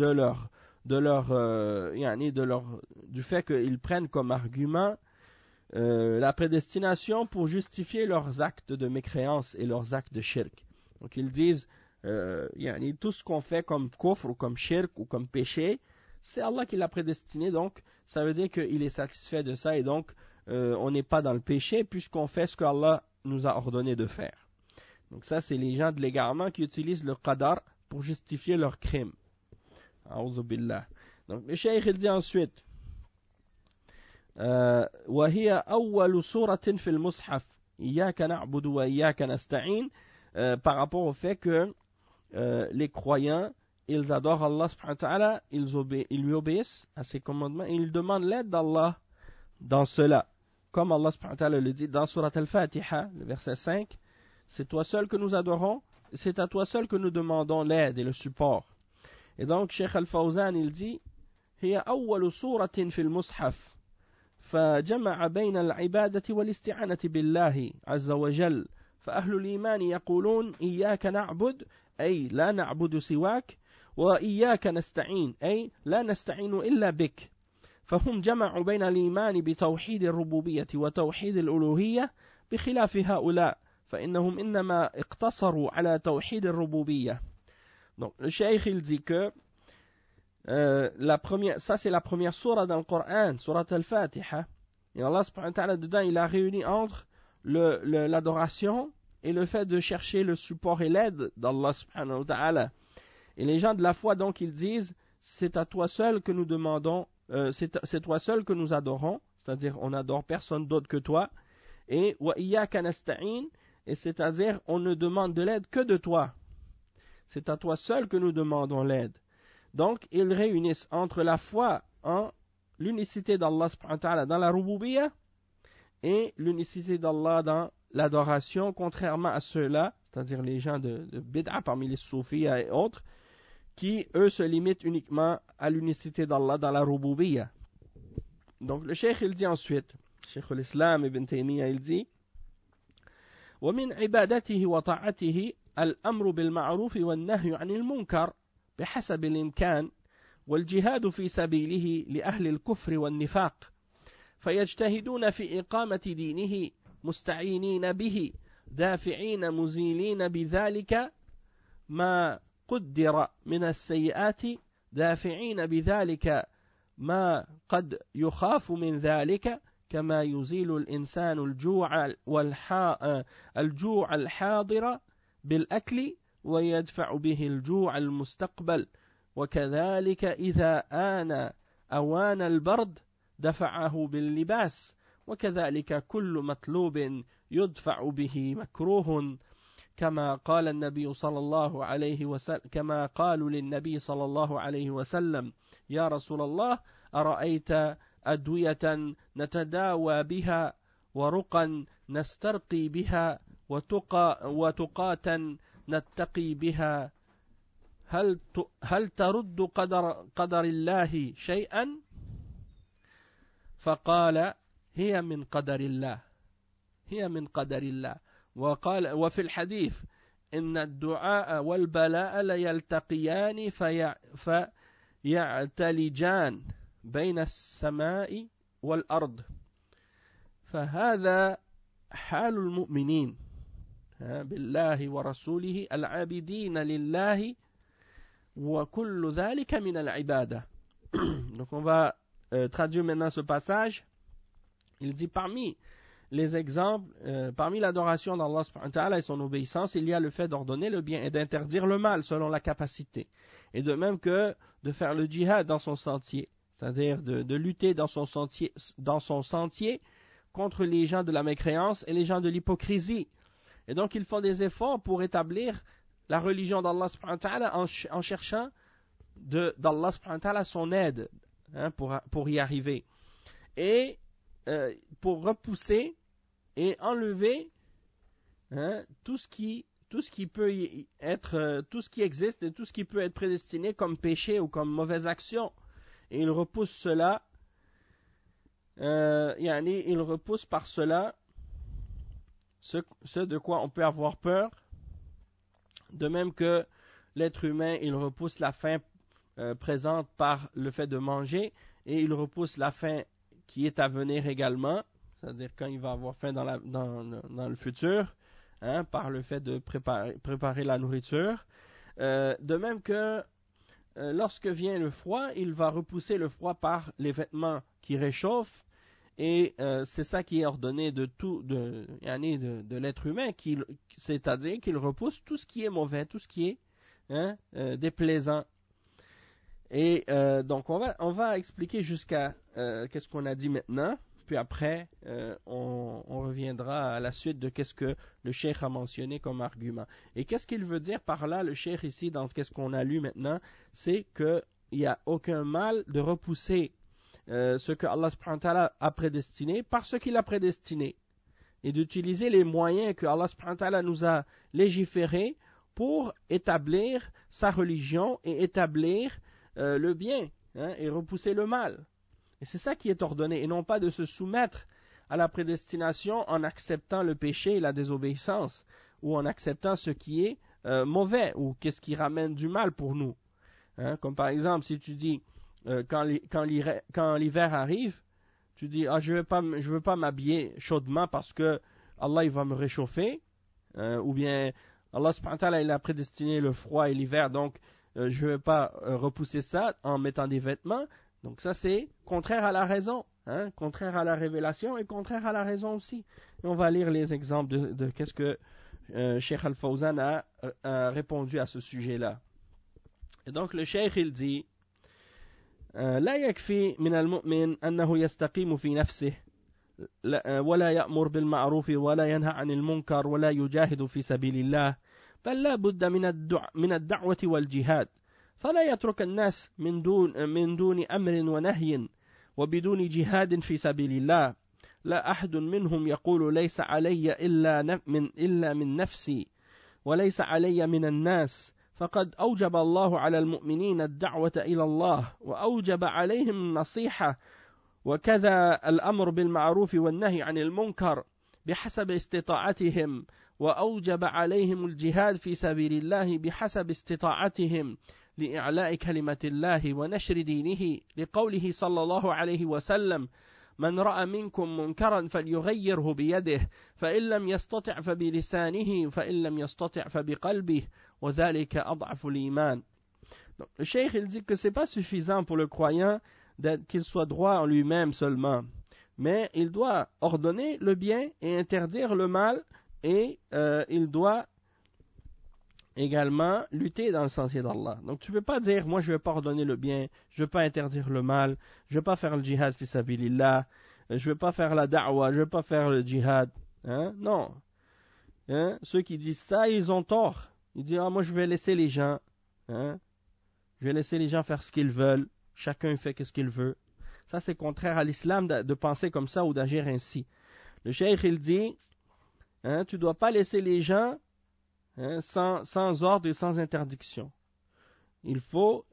du fait qu'ils prennent comme argument la prédestination pour justifier leurs actes de mécréance et leurs actes de shirk. Donc ils disent tout ce qu'on fait comme kufr ou comme shirk ou comme péché, c'est Allah qui l'a prédestiné, donc ça veut dire qu'il est satisfait de ça et donc on n'est pas dans le péché puisqu'on fait ce qu'Allah nous a ordonné de faire. Donc ça c'est les gens de l'égarement qui utilisent le qadar pour justifier leurs crimes. A'udhu billah. Donc le cheikh il dit ensuite وهي أول سورة في المصحف إياك نعبد وإياك نستعين par rapport au fait que les croyants, ils adorent Allah subhanahu wa ta'ala, ils lui obéissent à ses commandements et ils demandent l'aide d'Allah dans cela. Comme Allah subhanahu wa ta'ala le dit dans Surat Al-Fatiha, le verset 5, c'est toi seul que nous adorons, c'est à toi seul que nous demandons l'aide et le support. Et donc, Cheikh Al-Fawzan, il dit, هي أول سورة في المصحف فجمع بين العبادة والاستعانة بالله عز وجل فأهل الإيمان يقولون إياك نعبد أي لا نعبد سواك وإياك نستعين أي لا نستعين إلا بك فهم جمعوا بين الإيمان بتوحيد الربوبية وتوحيد الألوهية بخلاف هؤلاء فإنهم إنما اقتصروا على توحيد الربوبية. Donc le cheikh il dit que ça c'est la première sourate dans le Coran, sourate Al-Fatiha, et Allah subhanahu wa ta'ala dedans il a réuni entre l'adoration et le fait de chercher le support et l'aide d'Allah subhanahu wa ta'ala. Et les gens de la foi donc ils disent c'est à toi seul que nous demandons, c'est toi seul que nous adorons, c'est-à-dire on n'adore personne d'autre que toi, et wa iyyaka nasta'in, et c'est-à-dire on ne demande de l'aide que de toi. C'est à toi seul que nous demandons l'aide. Donc, ils réunissent entre la foi en l'unicité d'Allah subhanahu wa ta'ala dans la rububiyyah et l'unicité d'Allah dans l'adoration, contrairement à ceux-là, c'est-à-dire les gens de bid'a parmi les soufis et autres, qui, eux, se limitent uniquement à l'unicité d'Allah dans la rububiyyah. Donc, le cheikh, il dit ensuite, Cheikh l'Islam Ibn Taymiyyah, il dit, ومن عبادته وطاعته الأمر بالمعروف والنهي عن المنكر بحسب الإمكان والجهاد في سبيله لأهل الكفر والنفاق فيجتهدون في إقامة دينه مستعينين به دافعين مزيلين بذلك ما قدر من السيئات دافعين بذلك ما قد يخاف من ذلك كما يزيل الإنسان الجوع الحاضر بالأكل ويدفع به الجوع المستقبل وكذلك إذا آن أوان البرد دفعه باللباس وكذلك كل مطلوب يدفع به مكروه كما قال النبي صلى الله عليه وسلم كما قالوا للنبي صلى الله عليه وسلم يا رسول الله أرأيت أدوية نتداوى بها ورقا نسترقي بها وتقاتا نتقي بها هل ترد قدر الله شيئا فقال هي من قدر الله وقال وفي الحديث إن الدعاء والبلاء ليلتقيان فيعتلجان بين السماء والأرض فهذا حال المؤمنين بالله ورسوله العابدين لله وكل ذلك من العبادة. Donc on va traduire maintenant ce passage. Il dit parmi les exemples, parmi l'adoration d'Allah subhanahu wa ta'ala et son obéissance, il y a le fait d'ordonner le bien et d'interdire le mal selon la capacité. Et de même que de faire le djihad dans son sentier, c'est-à-dire de lutter dans son sentier contre les gens de la mécréance et les gens de l'hypocrisie. Et donc ils font des efforts pour établir la religion d'Allah subhanahu wa ta'ala en cherchant d'Allah subhanahu wa ta'ala son aide pour y arriver. Et pour repousser et enlever tout ce qui peut être, tout ce qui existe et tout ce qui peut être prédestiné comme péché ou comme mauvaise action. Et il repousse cela, il repousse par cela ce de quoi on peut avoir peur, de même que l'être humain, il repousse la faim présente par le fait de manger, et il repousse la faim qui est à venir également, c'est-à-dire quand il va avoir faim dans le futur, par le fait de préparer la nourriture. De même que lorsque vient le froid, il va repousser le froid par les vêtements qui réchauffent, et c'est ça qui est ordonné de l'être humain, c'est-à-dire qu'il repousse tout ce qui est mauvais, tout ce qui est déplaisant. Et donc on va expliquer jusqu'à qu'est-ce qu'on a dit maintenant. puis après, on reviendra à la suite de qu'est-ce que le cheikh a mentionné comme argument. Et qu'est-ce qu'il veut dire par là, le cheikh ici, dans qu'est-ce qu'on a lu maintenant, c'est qu'il n'y a aucun mal de repousser ce que Allah subhanahu wa ta'ala a prédestiné par ce qu'il a prédestiné, et d'utiliser les moyens que Allah subhanahu wa ta'ala nous a légiférés pour établir sa religion et établir le bien, hein, et repousser le mal. Et c'est ça qui est ordonné, et non pas de se soumettre à la prédestination en acceptant le péché et la désobéissance, ou en acceptant ce qui est mauvais, ou qu'est-ce qui ramène du mal pour nous. Hein, comme par exemple, si tu dis, quand l'hiver arrive, tu dis, je veux pas m'habiller chaudement parce que Allah il va me réchauffer, ou bien Allah subhanahu wa ta'ala il a prédestiné le froid et l'hiver, donc je ne vais pas repousser ça en mettant des vêtements. Donc ça c'est contraire à la raison, hein, contraire à la révélation et contraire à la raison aussi. Et on va lire les exemples de qu'est-ce que Cheikh Al-Fawzan a répondu à ce sujet-là. Et donc le Cheikh il dit, لا يكفي من المؤمن أنه يستقيم في نفسه ولا يأمر بالمعروف ولا ينهى عن المنكر ولا يجاهد في سبيل الله، بل لا بد من الدعوة والجهاد، فلا يترك الناس من دون أمر ونهي وبدون جهاد في سبيل الله. لا أحد منهم يقول ليس علي إلا من نفسي وليس علي من الناس، فقد أوجب الله على المؤمنين الدعوة إلى الله وأوجب عليهم النصيحة وكذا الأمر بالمعروف والنهي عن المنكر بحسب استطاعتهم، وأوجب عليهم الجهاد في سبيل الله بحسب استطاعتهم لإعلاء كلمة الله ونشر دينه، لقوله صلى الله عليه وسلم: من رأى منكم منكرا فليغيره بيده فإن لم يستطع فبلسانه فإن لم يستطع فبقلبه وذلك أضعف الإيمان. Donc, le cheikh il dit que c'est pas suffisant pour le croyant qu'il soit droit en lui-même seulement, mais il doit ordonner le bien et interdire le mal, et il doit également lutter dans le sentier d'Allah. Donc tu ne peux pas dire, moi je ne vais pas ordonner le bien, je ne vais pas interdire le mal, je ne vais pas faire le jihad fi sabilillah, je ne vais pas faire la da'wa, je ne vais pas faire le jihad. Hein? Non. Hein? Ceux qui disent ça, ils ont tort. Ils disent, moi je vais laisser les gens. Hein? Je vais laisser les gens faire ce qu'ils veulent. Chacun fait ce qu'il veut. Ça c'est contraire à l'islam de penser comme ça ou d'agir ainsi. Le cheikh il dit, hein, tu ne dois pas laisser les gens, hein, sans ordre et sans interdiction. Il faut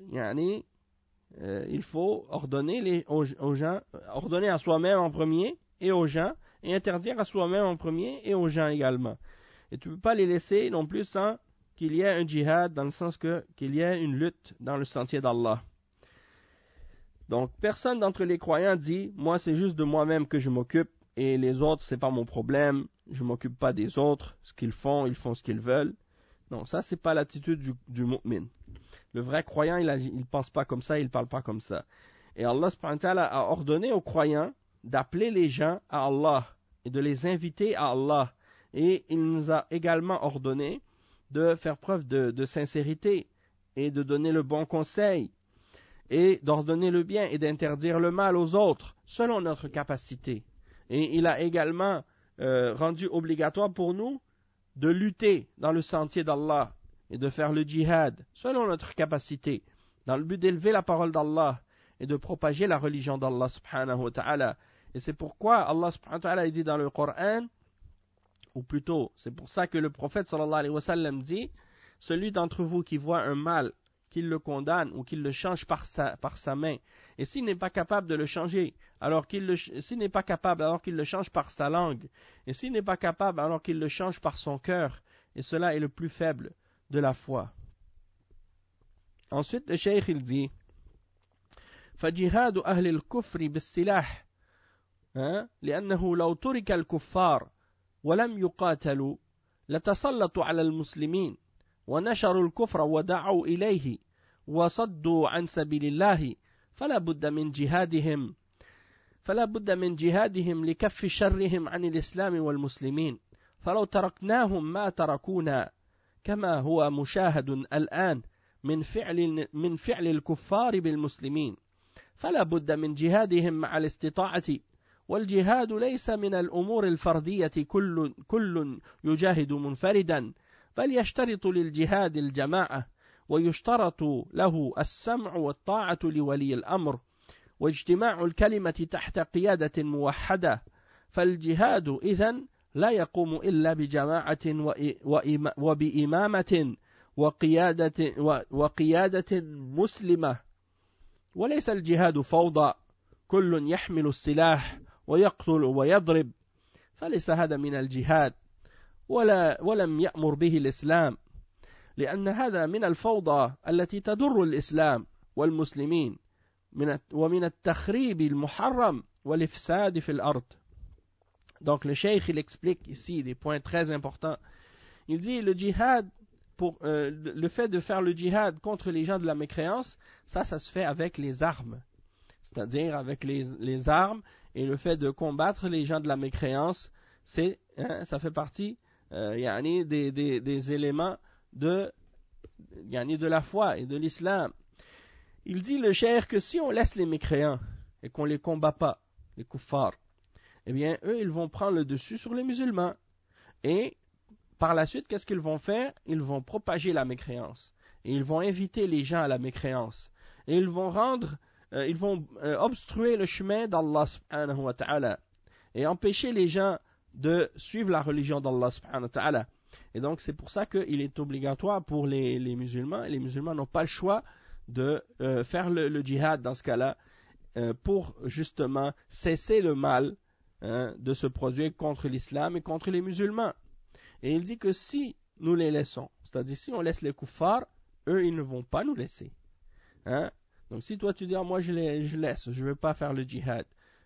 ordonner aux gens, ordonner à soi-même en premier et aux gens, et interdire à soi-même en premier et aux gens également. Et tu ne peux pas les laisser non plus sans qu'il y ait un djihad, dans le sens qu'il y ait une lutte dans le sentier d'Allah. Donc personne d'entre les croyants dit, moi c'est juste de moi-même que je m'occupe, et les autres c'est pas mon problème, je m'occupe pas des autres, ce qu'ils font, ils font ce qu'ils veulent. Non, ça c'est pas l'attitude du mu'min. Le vrai croyant, il pense pas comme ça, il parle pas comme ça. Et Allah subhanahu wa ta'ala a ordonné aux croyants d'appeler les gens à Allah et de les inviter à Allah. Et il nous a également ordonné de faire preuve de sincérité et de donner le bon conseil et d'ordonner le bien et d'interdire le mal aux autres selon notre capacité. Et il a également rendu obligatoire pour nous de lutter dans le sentier d'Allah et de faire le djihad selon notre capacité, dans le but d'élever la parole d'Allah et de propager la religion d'Allah subhanahu wa ta'ala. Et c'est pourquoi Allah subhanahu wa ta'ala dit dans le Coran, ou plutôt, c'est pour ça que le prophète sallallahu alayhi wa sallam dit, celui d'entre vous qui voit un mal, qu'il le condamne ou qu'il le change par sa main, et s'il n'est pas capable de le changer, s'il n'est pas capable alors qu'il le change par sa langue, et s'il n'est pas capable alors qu'il le change par son cœur, et cela est le plus faible de la foi. Ensuite le cheikh il dit, فجهاد أهل الكفر بالسلاح لأنه لو ترك الكفار ولم يقاتلوا لتسلطوا على المسلمين ونشروا الكفر ودعوا إليه وصدوا عن سبيل الله فلا بد من جهادهم لكف شرهم عن الإسلام والمسلمين، فلو تركناهم ما تركونا، كما هو مشاهد الآن من فعل الكفار بالمسلمين، فلا بد من جهادهم مع الاستطاعة والجهاد ليس من الأمور الفردية كل يجاهد منفردا بل يشترط للجهاد الجماعة ويشترط له السمع والطاعة لولي الأمر واجتماع الكلمة تحت قيادة موحدة فالجهاد إذن لا يقوم إلا بجماعة وبإمامة وقيادة مسلمة وليس الجهاد فوضى كل يحمل السلاح ويقتل ويضرب فليس هذا من الجهاد ولم يأمر به الإسلام لأن هذا من الفوضى التي تضر الإسلام والمسلمين ومن التخريب المحرم والإفساد في الأرض. Donc le cheikh il explique ici des points très importants. Il dit le djihad, le fait de faire le djihad contre les gens de la mécréance, ça se fait avec les armes. C'est-à-dire avec les armes et le fait de combattre les gens de la mécréance, ça fait partie des éléments de la foi et de l'islam. Il dit le cheikh que si on laisse les mécréants et qu'on les combat pas, les kuffars, eh bien eux ils vont prendre le dessus sur les musulmans et par la suite qu'est-ce qu'ils vont faire? Ils vont propager la mécréance et ils vont inviter les gens à la mécréance et ils vont obstruer le chemin d'Allah subhanahu wa ta'ala et empêcher les gens de suivre la religion d'Allah subhanahu wa ta'ala. Et donc c'est pour ça qu'il est obligatoire pour les musulmans, et les musulmans n'ont pas le choix de faire le djihad dans ce cas-là pour justement cesser le mal de se produire contre l'islam et contre les musulmans. Et il dit que si nous les laissons, c'est-à-dire si on laisse les kuffars, eux ils ne vont pas nous laisser. Donc si toi tu dis moi je laisse, je ne veux pas faire le djihad,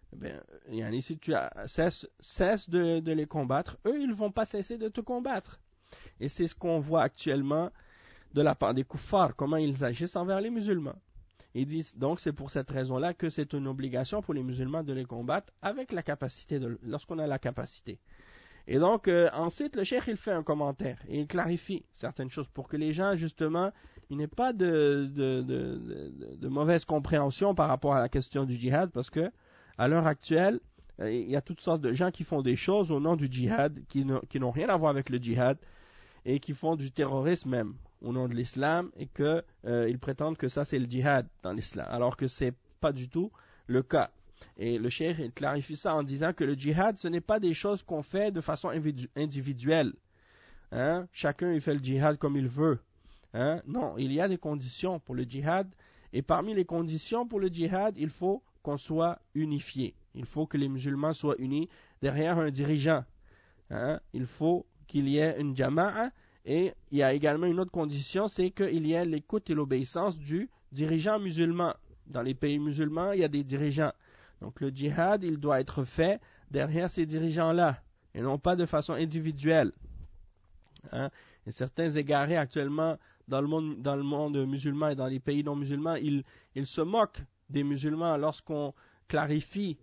si tu cesse de les combattre, eux ils ne vont pas cesser de te combattre. Et c'est ce qu'on voit actuellement de la part des kuffars, comment ils agissent envers les musulmans. Ils disent donc c'est pour cette raison-là que c'est une obligation pour les musulmans de les combattre avec la capacité, lorsqu'on a la capacité. Et donc ensuite le cheikh il fait un commentaire et il clarifie certaines choses pour que les gens justement il n'ait pas de mauvaise compréhension par rapport à la question du djihad, parce que à l'heure actuelle il y a toutes sortes de gens qui font des choses au nom du djihad qui n'ont rien à voir avec le djihad et qui font du terrorisme même au nom de l'islam et qu'ils prétendent que ça c'est le djihad dans l'islam alors que c'est pas du tout le cas. Et le cheikh il clarifie ça en disant que le djihad ce n'est pas des choses qu'on fait de façon individuelle. Chacun il fait le djihad comme il veut. Non, il y a des conditions pour le djihad et parmi les conditions pour le djihad il faut qu'on soit unifié. Il faut que les musulmans soient unis derrière un dirigeant. Il faut qu'il y ait une jama'a et il y a également une autre condition, c'est qu'il y ait l'écoute et l'obéissance du dirigeant musulman. Dans les pays musulmans, il y a des dirigeants. Donc le djihad, il doit être fait derrière ces dirigeants-là et non pas de façon individuelle. Et certains égarés actuellement dans le monde musulman et dans les pays non musulmans, ils se moquent des musulmans lorsqu'on clarifie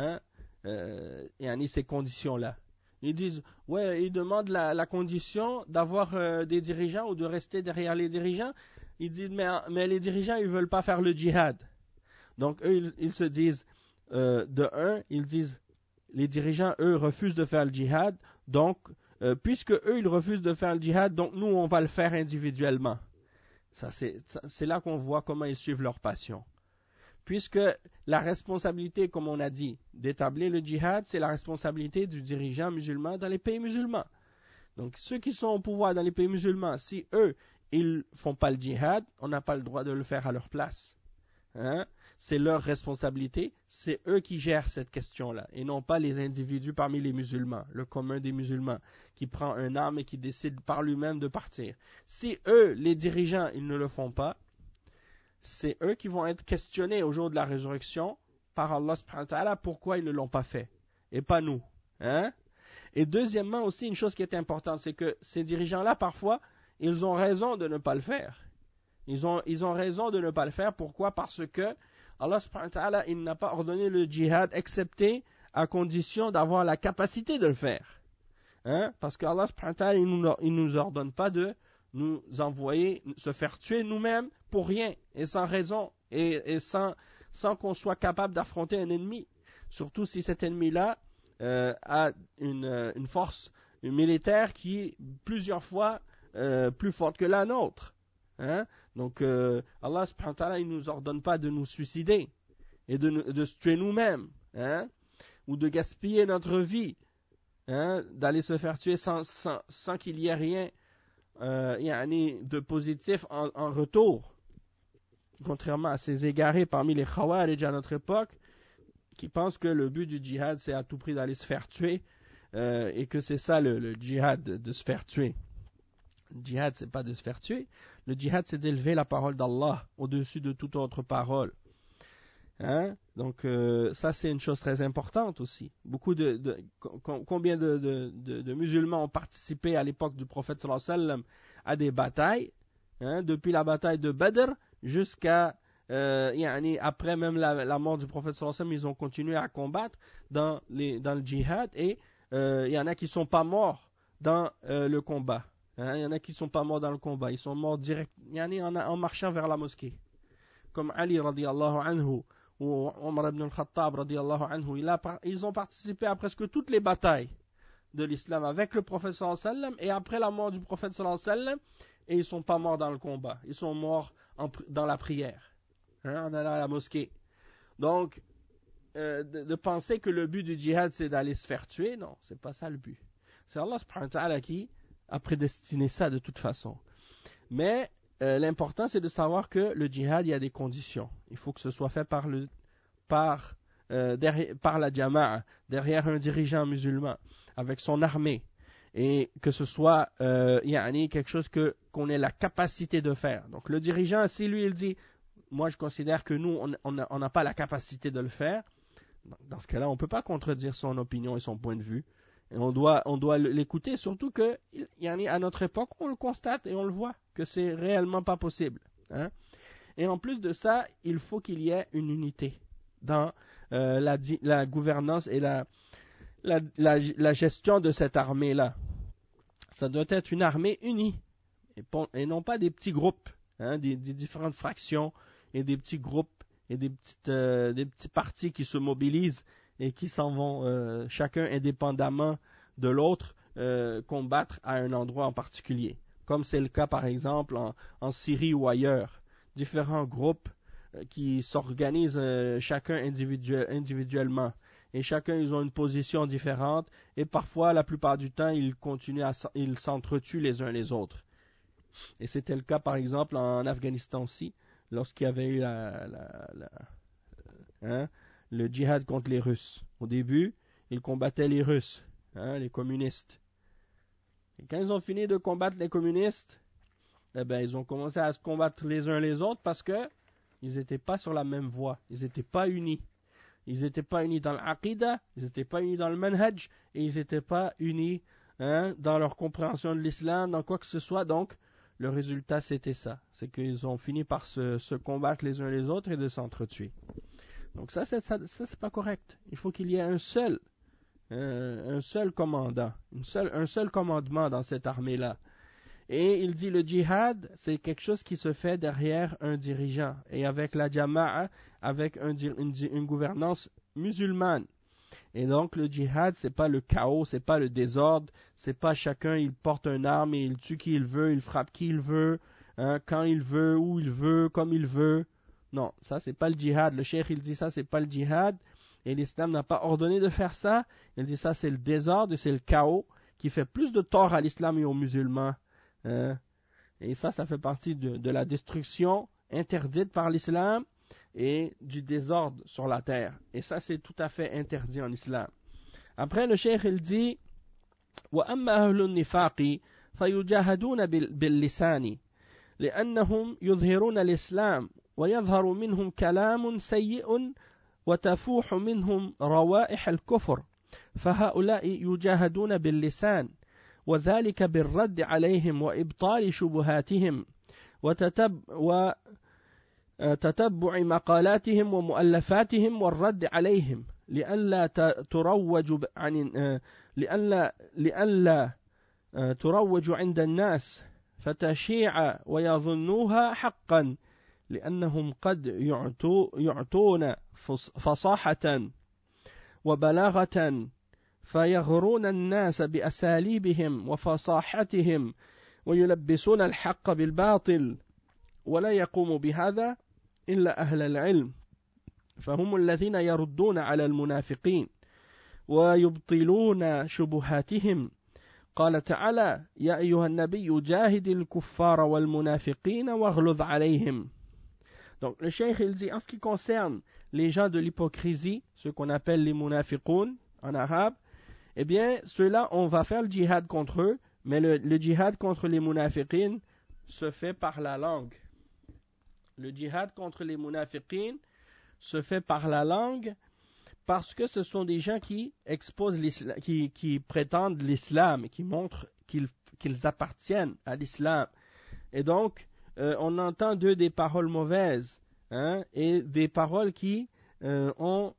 ces conditions-là. Ils disent, ils demandent la condition d'avoir des dirigeants ou de rester derrière les dirigeants. Ils disent, mais les dirigeants, ils ne veulent pas faire le djihad. Donc, eux, ils se disent, ils disent, les dirigeants, eux, refusent de faire le djihad. Donc, puisque eux, ils refusent de faire le djihad, donc nous, on va le faire individuellement. C'est là qu'on voit comment ils suivent leur passion. Puisque la responsabilité, comme on a dit, d'établir le djihad, c'est la responsabilité du dirigeant musulman dans les pays musulmans. Donc ceux qui sont au pouvoir dans les pays musulmans, si eux, ils ne font pas le djihad, on n'a pas le droit de le faire à leur place. C'est leur responsabilité, c'est eux qui gèrent cette question-là, et non pas les individus parmi les musulmans, le commun des musulmans, qui prend un arme et qui décide par lui-même de partir. Si eux, les dirigeants, ils ne le font pas, c'est eux qui vont être questionnés au jour de la résurrection par Allah subhanahu wa ta'ala pourquoi ils ne l'ont pas fait et pas nous. Et deuxièmement aussi une chose qui est importante, c'est que ces dirigeants-là parfois ils ont raison de ne pas le faire. Ils ont raison de ne pas le faire. Pourquoi? Parce que Allah subhanahu wa ta'ala il n'a pas ordonné le djihad excepté à condition d'avoir la capacité de le faire. Parce que Allah subhanahu wa ta'ala il nous ordonne pas de nous envoyer, se faire tuer nous-mêmes pour rien et sans raison et sans qu'on soit capable d'affronter un ennemi. surtout si cet ennemi-là a une force militaire qui est plusieurs fois plus forte que la nôtre. Hein? Donc Allah subhanahu wa ta'ala, il ne nous ordonne pas de nous suicider et de se tuer nous-mêmes, hein? Ou de gaspiller notre vie, hein? D'aller se faire tuer sans qu'il y ait rien de positif en retour. Contrairement à ces égarés parmi les Khawarij à notre époque, qui pensent que le but du djihad c'est à tout prix d'aller se faire tuer, et que c'est ça le djihad, de se faire tuer. Le djihad c'est pas de se faire tuer, le djihad c'est d'élever la parole d'Allah au-dessus de toute autre parole. Hein? Donc ça c'est une chose très importante aussi. Combien de musulmans ont participé à l'époque du prophète sallallahu alayhi wa sallam à des batailles, hein? Depuis la bataille de Badr jusqu'à après même la mort du prophète sallallahu alayhi wa sallam, ils ont continué à combattre dans le djihad, et il y en a qui ne sont pas morts dans le combat. Hein? Il y en a qui ne sont pas morts dans le combat, ils sont morts direct en marchant vers la mosquée. Comme Ali radiallahu anhu ou Omar ibn al-Khattab radiallahu anhu, ils ont participé à presque toutes les batailles de l'islam avec le prophète sallallahu alayhi wa sallam, et après la mort du prophète sallallahu alayhi wa sallam, et ils ne sont pas morts dans le combat, ils sont morts dans la prière, hein, en allant à la mosquée. Donc de penser que le but du djihad c'est d'aller se faire tuer, non, c'est pas ça le but. C'est Allah subhanahu wa ta'ala qui a prédestiné ça de toute façon. Mais l'important c'est de savoir que le djihad, il y a des conditions. Il faut que ce soit fait par la jama'a, derrière un dirigeant musulman, avec son armée, et que ce soit quelque chose qu'on ait la capacité de faire. Donc le dirigeant, si lui il dit, moi je considère que nous on n'a pas la capacité de le faire, dans ce cas-là on ne peut pas contredire son opinion et son point de vue. Et on doit l'écouter, surtout que à notre époque, on le constate et on le voit, que c'est réellement pas possible. Hein? Et en plus de ça, il faut qu'il y ait une unité dans la gouvernance et la gestion de cette armée-là. Ça doit être une armée unie, et non pas des petits groupes, hein, des différentes fractions, et des petits groupes, et des petits partis qui se mobilisent et qui s'en vont chacun indépendamment de l'autre combattre à un endroit en particulier. Comme c'est le cas par exemple en Syrie ou ailleurs. Différents groupes qui s'organisent chacun individuellement. Et chacun, ils ont une position différente. Et parfois, la plupart du temps, ils s'entretuent les uns les autres. Et c'était le cas par exemple en Afghanistan aussi, lorsqu'il y avait eu le djihad contre les Russes. Au début, ils combattaient les Russes, hein, les communistes. Et quand ils ont fini de combattre les communistes, ils ont commencé à se combattre les uns les autres parce que ils n'étaient pas sur la même voie, ils n'étaient pas unis. Ils n'étaient pas unis dans l'aqidah, ils n'étaient pas unis dans le manhaj, et ils n'étaient pas unis dans leur compréhension de l'islam, dans quoi que ce soit. Donc, le résultat, c'était ça. C'est qu'ils ont fini par se combattre les uns les autres et de s'entretuer. Donc ça, c'est pas correct. Il faut qu'il y ait un seul commandant, un seul commandement dans cette armée-là. Et il dit le djihad, c'est quelque chose qui se fait derrière un dirigeant et avec la jama'a, avec une gouvernance musulmane. Et donc le djihad, c'est pas le chaos, c'est pas le désordre, c'est pas chacun il porte une arme et il tue qui il veut, il frappe qui il veut, hein, quand il veut, où il veut, comme il veut. Non, ça c'est pas le djihad. Le cheikh il dit ça c'est pas le djihad, et l'islam n'a pas ordonné de faire ça. Il dit ça c'est le désordre et c'est le chaos qui fait plus de tort à l'islam et aux musulmans. Et ça fait partie de la destruction interdite par l'islam et du désordre sur la terre. Et ça, c'est tout à fait interdit en islam. Après, le cheikh, il dit وَأَمَّا أَهْلُ النِّفَاقِ فَيُجَاهَدُونَ بِاللِّسَانِ لِأَنَّهُمْ يُظْهِرُونَ الْإِسْلَامَ وَيَظْهَرُ مِنْهُمْ كَلَامٌ سَيِّئٌ وَتَفُوحُ مِنْهُمْ رَوَائِحَ الْكُفْرِ فَهَؤُلَاءِ يُجَاهَدُونَ بِاللِّسَانِ وذلك بالرد عليهم وإبطال شبهاتهم وتتبع مقالاتهم ومؤلفاتهم والرد عليهم لئلا تروج عند الناس فتشيع ويظنوها حقا لأنهم قد يعطون فصاحة وبلاغة فيغرون الناس بأساليبهم وفصاحتهم ويلبسون الحق بالباطل ولا يقوم بهذا إلا أهل العلم فهم الذين يردون على المنافقين ويبطلون شبهاتهم قال تعالى يا أيها النبي جاهد الكفار والمنافقين واغلظ عليهم. Donc le cheikh il dit en ce qui concerne les gens de l'hypocrisie, ceux qu'on appelle les munafiqoun en arabe, eh bien ceux-là on va faire le djihad contre eux, mais le djihad contre les munafiqin se fait par la langue. Le djihad contre les munafiqin se fait par la langue parce que ce sont des gens qui exposent l'islam, qui prétendent l'islam et qui montrent qu'ils appartiennent à l'islam. Et donc, on entend d'eux des paroles mauvaises et des paroles qui ont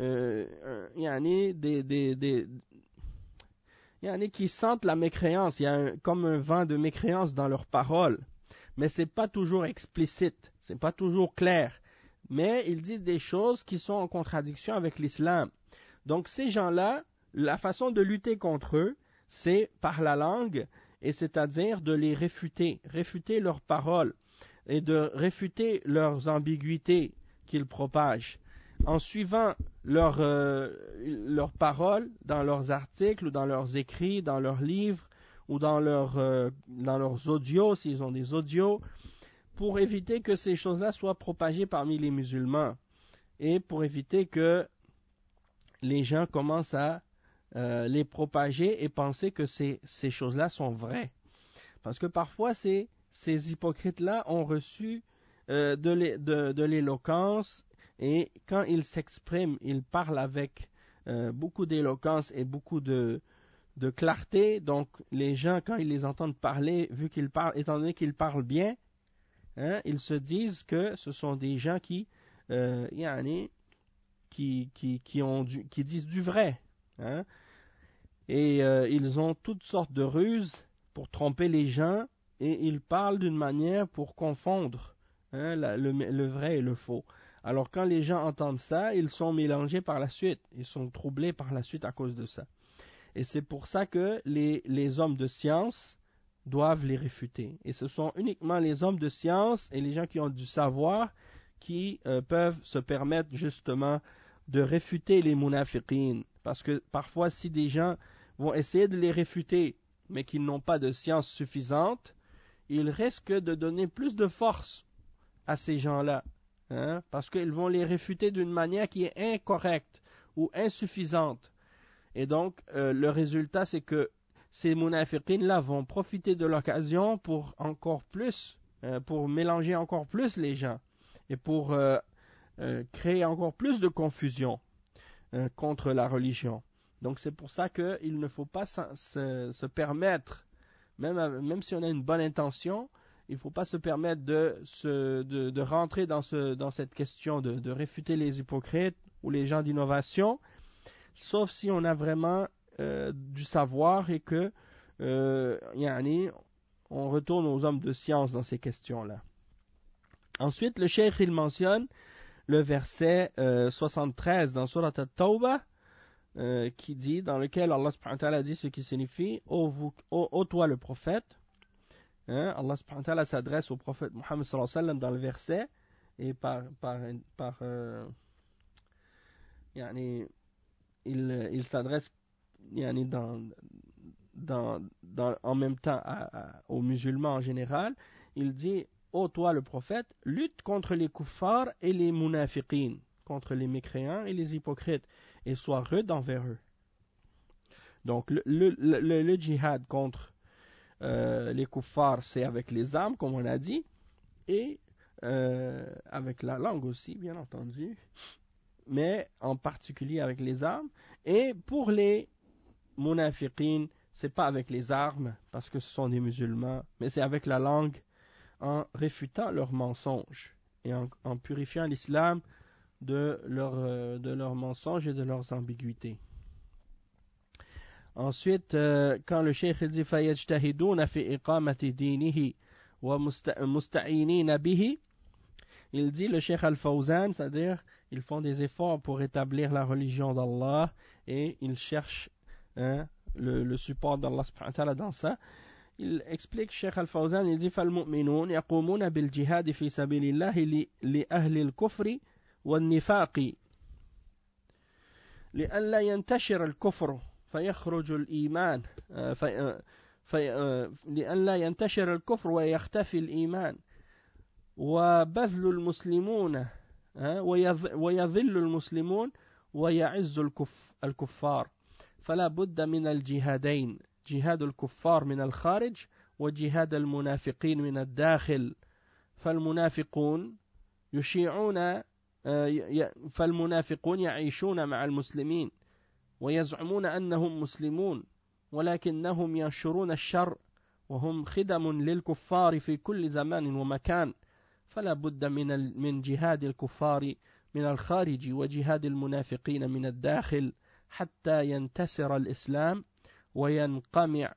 qui sentent la mécréance. Il y a comme un vent de mécréance dans leurs paroles. Mais ce n'est pas toujours explicite, ce n'est pas toujours clair. Mais ils disent des choses qui sont en contradiction avec l'islam. Donc ces gens-là, la façon de lutter contre eux, c'est par la langue, et c'est-à-dire de les réfuter leurs paroles, et de réfuter leurs ambiguïtés qu'ils propagent, en suivant leurs paroles dans leurs articles, ou dans leurs écrits, dans leurs livres, ou dans leurs audios, s'ils ont des audios, pour éviter que ces choses-là soient propagées parmi les musulmans et pour éviter que les gens commencent à les propager et penser que ces choses-là sont vraies. Parce que parfois, ces hypocrites-là ont reçu de l'éloquence et quand ils s'expriment, ils parlent avec beaucoup d'éloquence et beaucoup de clarté. Donc, les gens, quand ils les entendent parler, vu qu'ils parlent, étant donné qu'ils parlent bien, ils se disent que ce sont des gens qui disent du vrai. Et ils ont toutes sortes de ruses pour tromper les gens et ils parlent d'une manière pour confondre le vrai et le faux. Alors quand les gens entendent ça, ils sont mélangés par la suite, ils sont troublés par la suite à cause de ça. Et c'est pour ça que les hommes de science doivent les réfuter. Et ce sont uniquement les hommes de science et les gens qui ont du savoir qui peuvent se permettre justement de réfuter les munafiqin. Parce que parfois, si des gens vont essayer de les réfuter, mais qu'ils n'ont pas de science suffisante, ils risquent de donner plus de force à ces gens-là. Parce qu'ils vont les réfuter d'une manière qui est incorrecte ou insuffisante. Et donc, le résultat, c'est que ces munafiqin-là vont profiter de l'occasion pour encore plus, pour mélanger encore plus les gens et pour créer encore plus de confusion contre la religion. Donc c'est pour ça qu'il ne faut pas se permettre, même si on a une bonne intention, il ne faut pas se permettre de rentrer dans cette question de réfuter les hypocrites ou les gens d'innovation, sauf si on a vraiment du savoir et que on retourne aux hommes de science dans ces questions-là. Ensuite, le cheikh il mentionne le verset 73 dans Surat At-Tawbah qui dit, dans lequel Allah subhanahu wa ta'ala dit ce qui signifie ô toi le prophète. Allah subhanahu wa ta'ala s'adresse au prophète Muhammad sallallahu alayhi wa sallam dans le verset et il s'adresse en même temps aux musulmans en général. Il dit ô toi le prophète, lutte contre les kuffars et les munafiqin, contre les mécréants et les hypocrites, et sois rude envers eux. Donc le djihad contre les kuffars, c'est avec les armes, comme on a dit, et avec la langue aussi, bien entendu, mais en particulier avec les armes. Et pour les munafiqin, c'est pas avec les armes, parce que ce sont des musulmans, mais c'est avec la langue, en réfutant leurs mensonges et en purifiant l'islam de leurs mensonges et de leurs ambiguïtés. Ensuite, quand le cheikh dit فَيَجْتَهِدُونَ فِي إِقَامَةِ دِينِهِ وَمُسْتَعِينِينَ بِهِ, il dit le Cheikh Al-Fawzan, c'est-à-dire ils font des efforts pour établir la religion d'Allah et ils cherchent le support d'Allah subhanahu wa ta'ala dans ça. Il explique, Cheikh Al-Fawzan, il dit فالمؤمنون يقومون بالجهاد في سبيل الله لأهل الكفر والنفاق لئلا ينتشر الكفر فيخرج الإيمان لئلا ينتشر الكفر ويختفي الإيمان وبذل المسلمون ويذل المسلمون ويعز الكفار فلا بد من الجهادين جهاد الكفار من الخارج وجهاد المنافقين من الداخل فالمنافقون يعيشون مع المسلمين ويزعمون أنهم مسلمون ولكنهم ينشرون الشر وهم خدم للكفار في كل زمان ومكان فلا بد من جهاد الكفار من الخارج وجهاد المنافقين من الداخل حتى ينتصر الإسلام وينقمع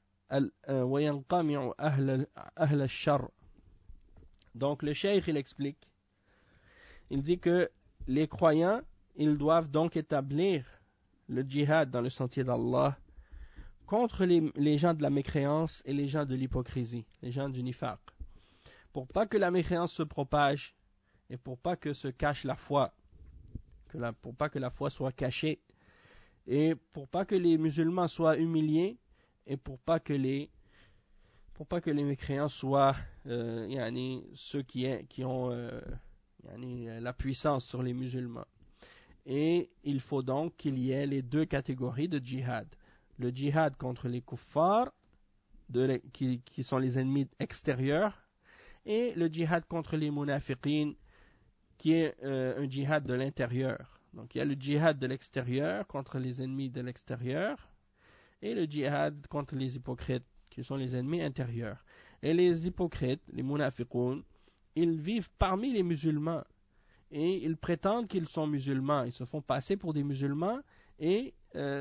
أهل الشر. Donc le cheikh il explique, il dit que les croyants ils doivent donc établir le djihad dans le sentier d'Allah contre les gens de la mécréance et les gens de l'hypocrisie, les gens du nifaq, pour pas que la mécréance se propage et pour pas que se cache la foi, pour pas que la foi soit cachée et pour pas que les musulmans soient humiliés et pour pas que les mécréants soient ceux qui ont la puissance sur les musulmans. Et il faut donc qu'il y ait les deux catégories de djihad. Le djihad contre les kuffars, qui sont les ennemis extérieurs, et le djihad contre les munafiqin, qui est un djihad de l'intérieur. Donc il y a le djihad de l'extérieur contre les ennemis de l'extérieur, et le djihad contre les hypocrites, qui sont les ennemis intérieurs. Et les hypocrites, les munafiqun, ils vivent parmi les musulmans, et ils prétendent qu'ils sont musulmans, ils se font passer pour des musulmans, et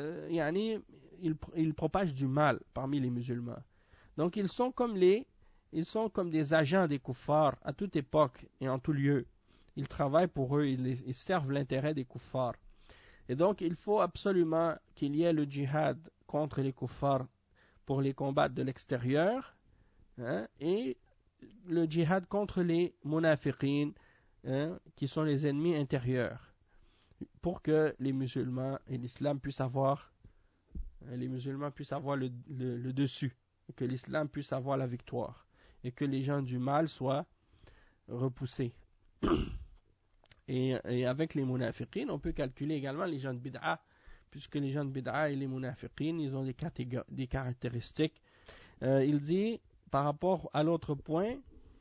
ils propagent du mal parmi les musulmans. Donc ils sont comme des agents des kuffars à toute époque et en tout lieu. Ils travaillent pour eux, ils servent l'intérêt des kuffars. Et donc il faut absolument qu'il y ait le djihad contre les kuffars pour les combattre de l'extérieur, et le djihad contre les munafiqin, qui sont les ennemis intérieurs, pour que les musulmans et l'islam puissent avoir le dessus, et que l'islam puisse avoir la victoire, et que les gens du mal soient repoussés. Et avec les munafiqin, on peut calculer également les gens de bid'a, puisque les gens de bid'a et les munafiqin, ils ont des caractéristiques. Il dit, par rapport à l'autre point,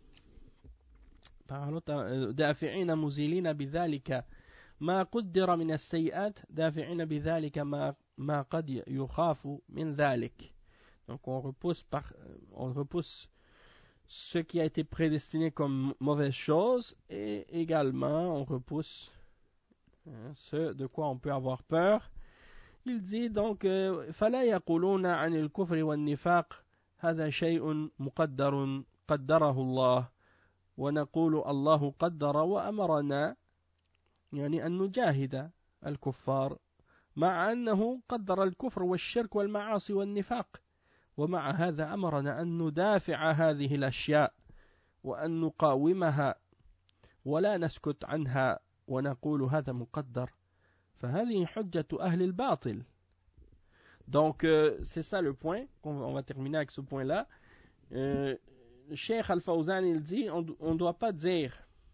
دافعين مزيلين بذلك ما قدر من السيئات دافعين بذلك ما قد يخاف من ذلك. Donc on repousse ce qui a été prédestiné comme mauvaise chose, et également on repousse ce de quoi on peut avoir peur. Il dit donc فلا يقولون عن الكفر والنفاق هذا شيء مقدر قدره الله ونقول الله قدر وأمرنا أن نجاهد الكفار مع أنه قدر الكفر والشرك والمعاصي والنفاق ومع هذا أمرنا أن ندافع هذه الأشياء وأن نقاومها ولا نسكت عنها ونقول هذا مقدر فهذه حجة أهل الباطل. Donc c'est ça le point, on va terminer avec ce point là. Cheikh Al-Fawzan il dit on ne doit pas dire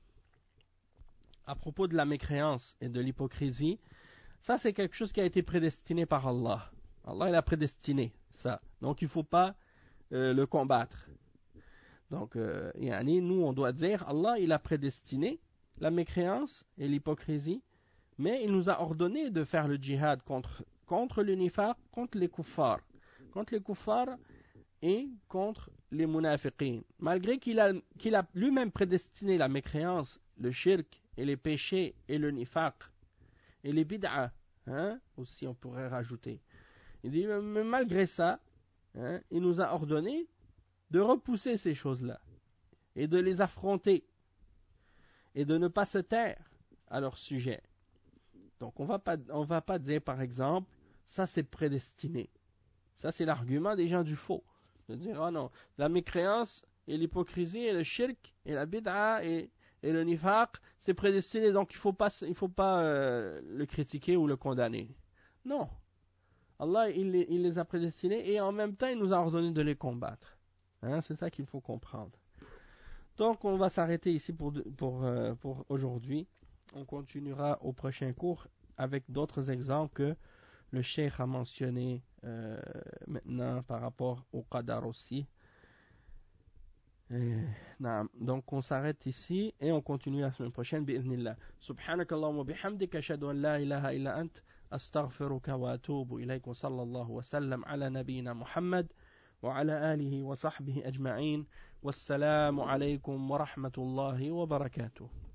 à propos de la mécréance et de l'hypocrisie, ça c'est quelque chose qui a été prédestiné par Allah. Allah il a prédestiné ça, donc il ne faut pas le combattre. Donc nous on doit dire Allah il a prédestiné la mécréance et l'hypocrisie, mais il nous a ordonné de faire le djihad contre le nifaq, contre les kuffars et contre les munafiqin. Malgré qu'il a lui-même prédestiné la mécréance, le shirk et les péchés et le nifaq et les bid'a, aussi on pourrait rajouter. Il dit, mais malgré ça, il nous a ordonné de repousser ces choses-là et de les affronter. et de ne pas se taire à leur sujet. Donc on va pas dire par exemple, ça c'est prédestiné. Ça c'est l'argument des gens du faux. De dire, oh non, la mécréance et l'hypocrisie et le shirk et la bid'a et le nifaq, c'est prédestiné, donc il faut pas le critiquer ou le condamner. Non. Allah, il les a prédestinés et en même temps, il nous a ordonné de les combattre. Hein, c'est ça qu'il faut comprendre. Donc, on va s'arrêter ici pour aujourd'hui. On continuera au prochain cours avec d'autres exemples que le cheikh a mentionné maintenant par rapport au qadar aussi. Donc on s'arrête ici et on continue la semaine prochaine bi'idhnillah. Subhanakallahumma bihamdika ashhadu an la ilaha illa ant astaghfiruka wa atubu ilayk wa sallallahu wa sallam ala nabiyyina Muhammad wa ala alihi wa sahbihi ajma'in. Wassalamu alaykum wa rahmatullahi wa barakatuh.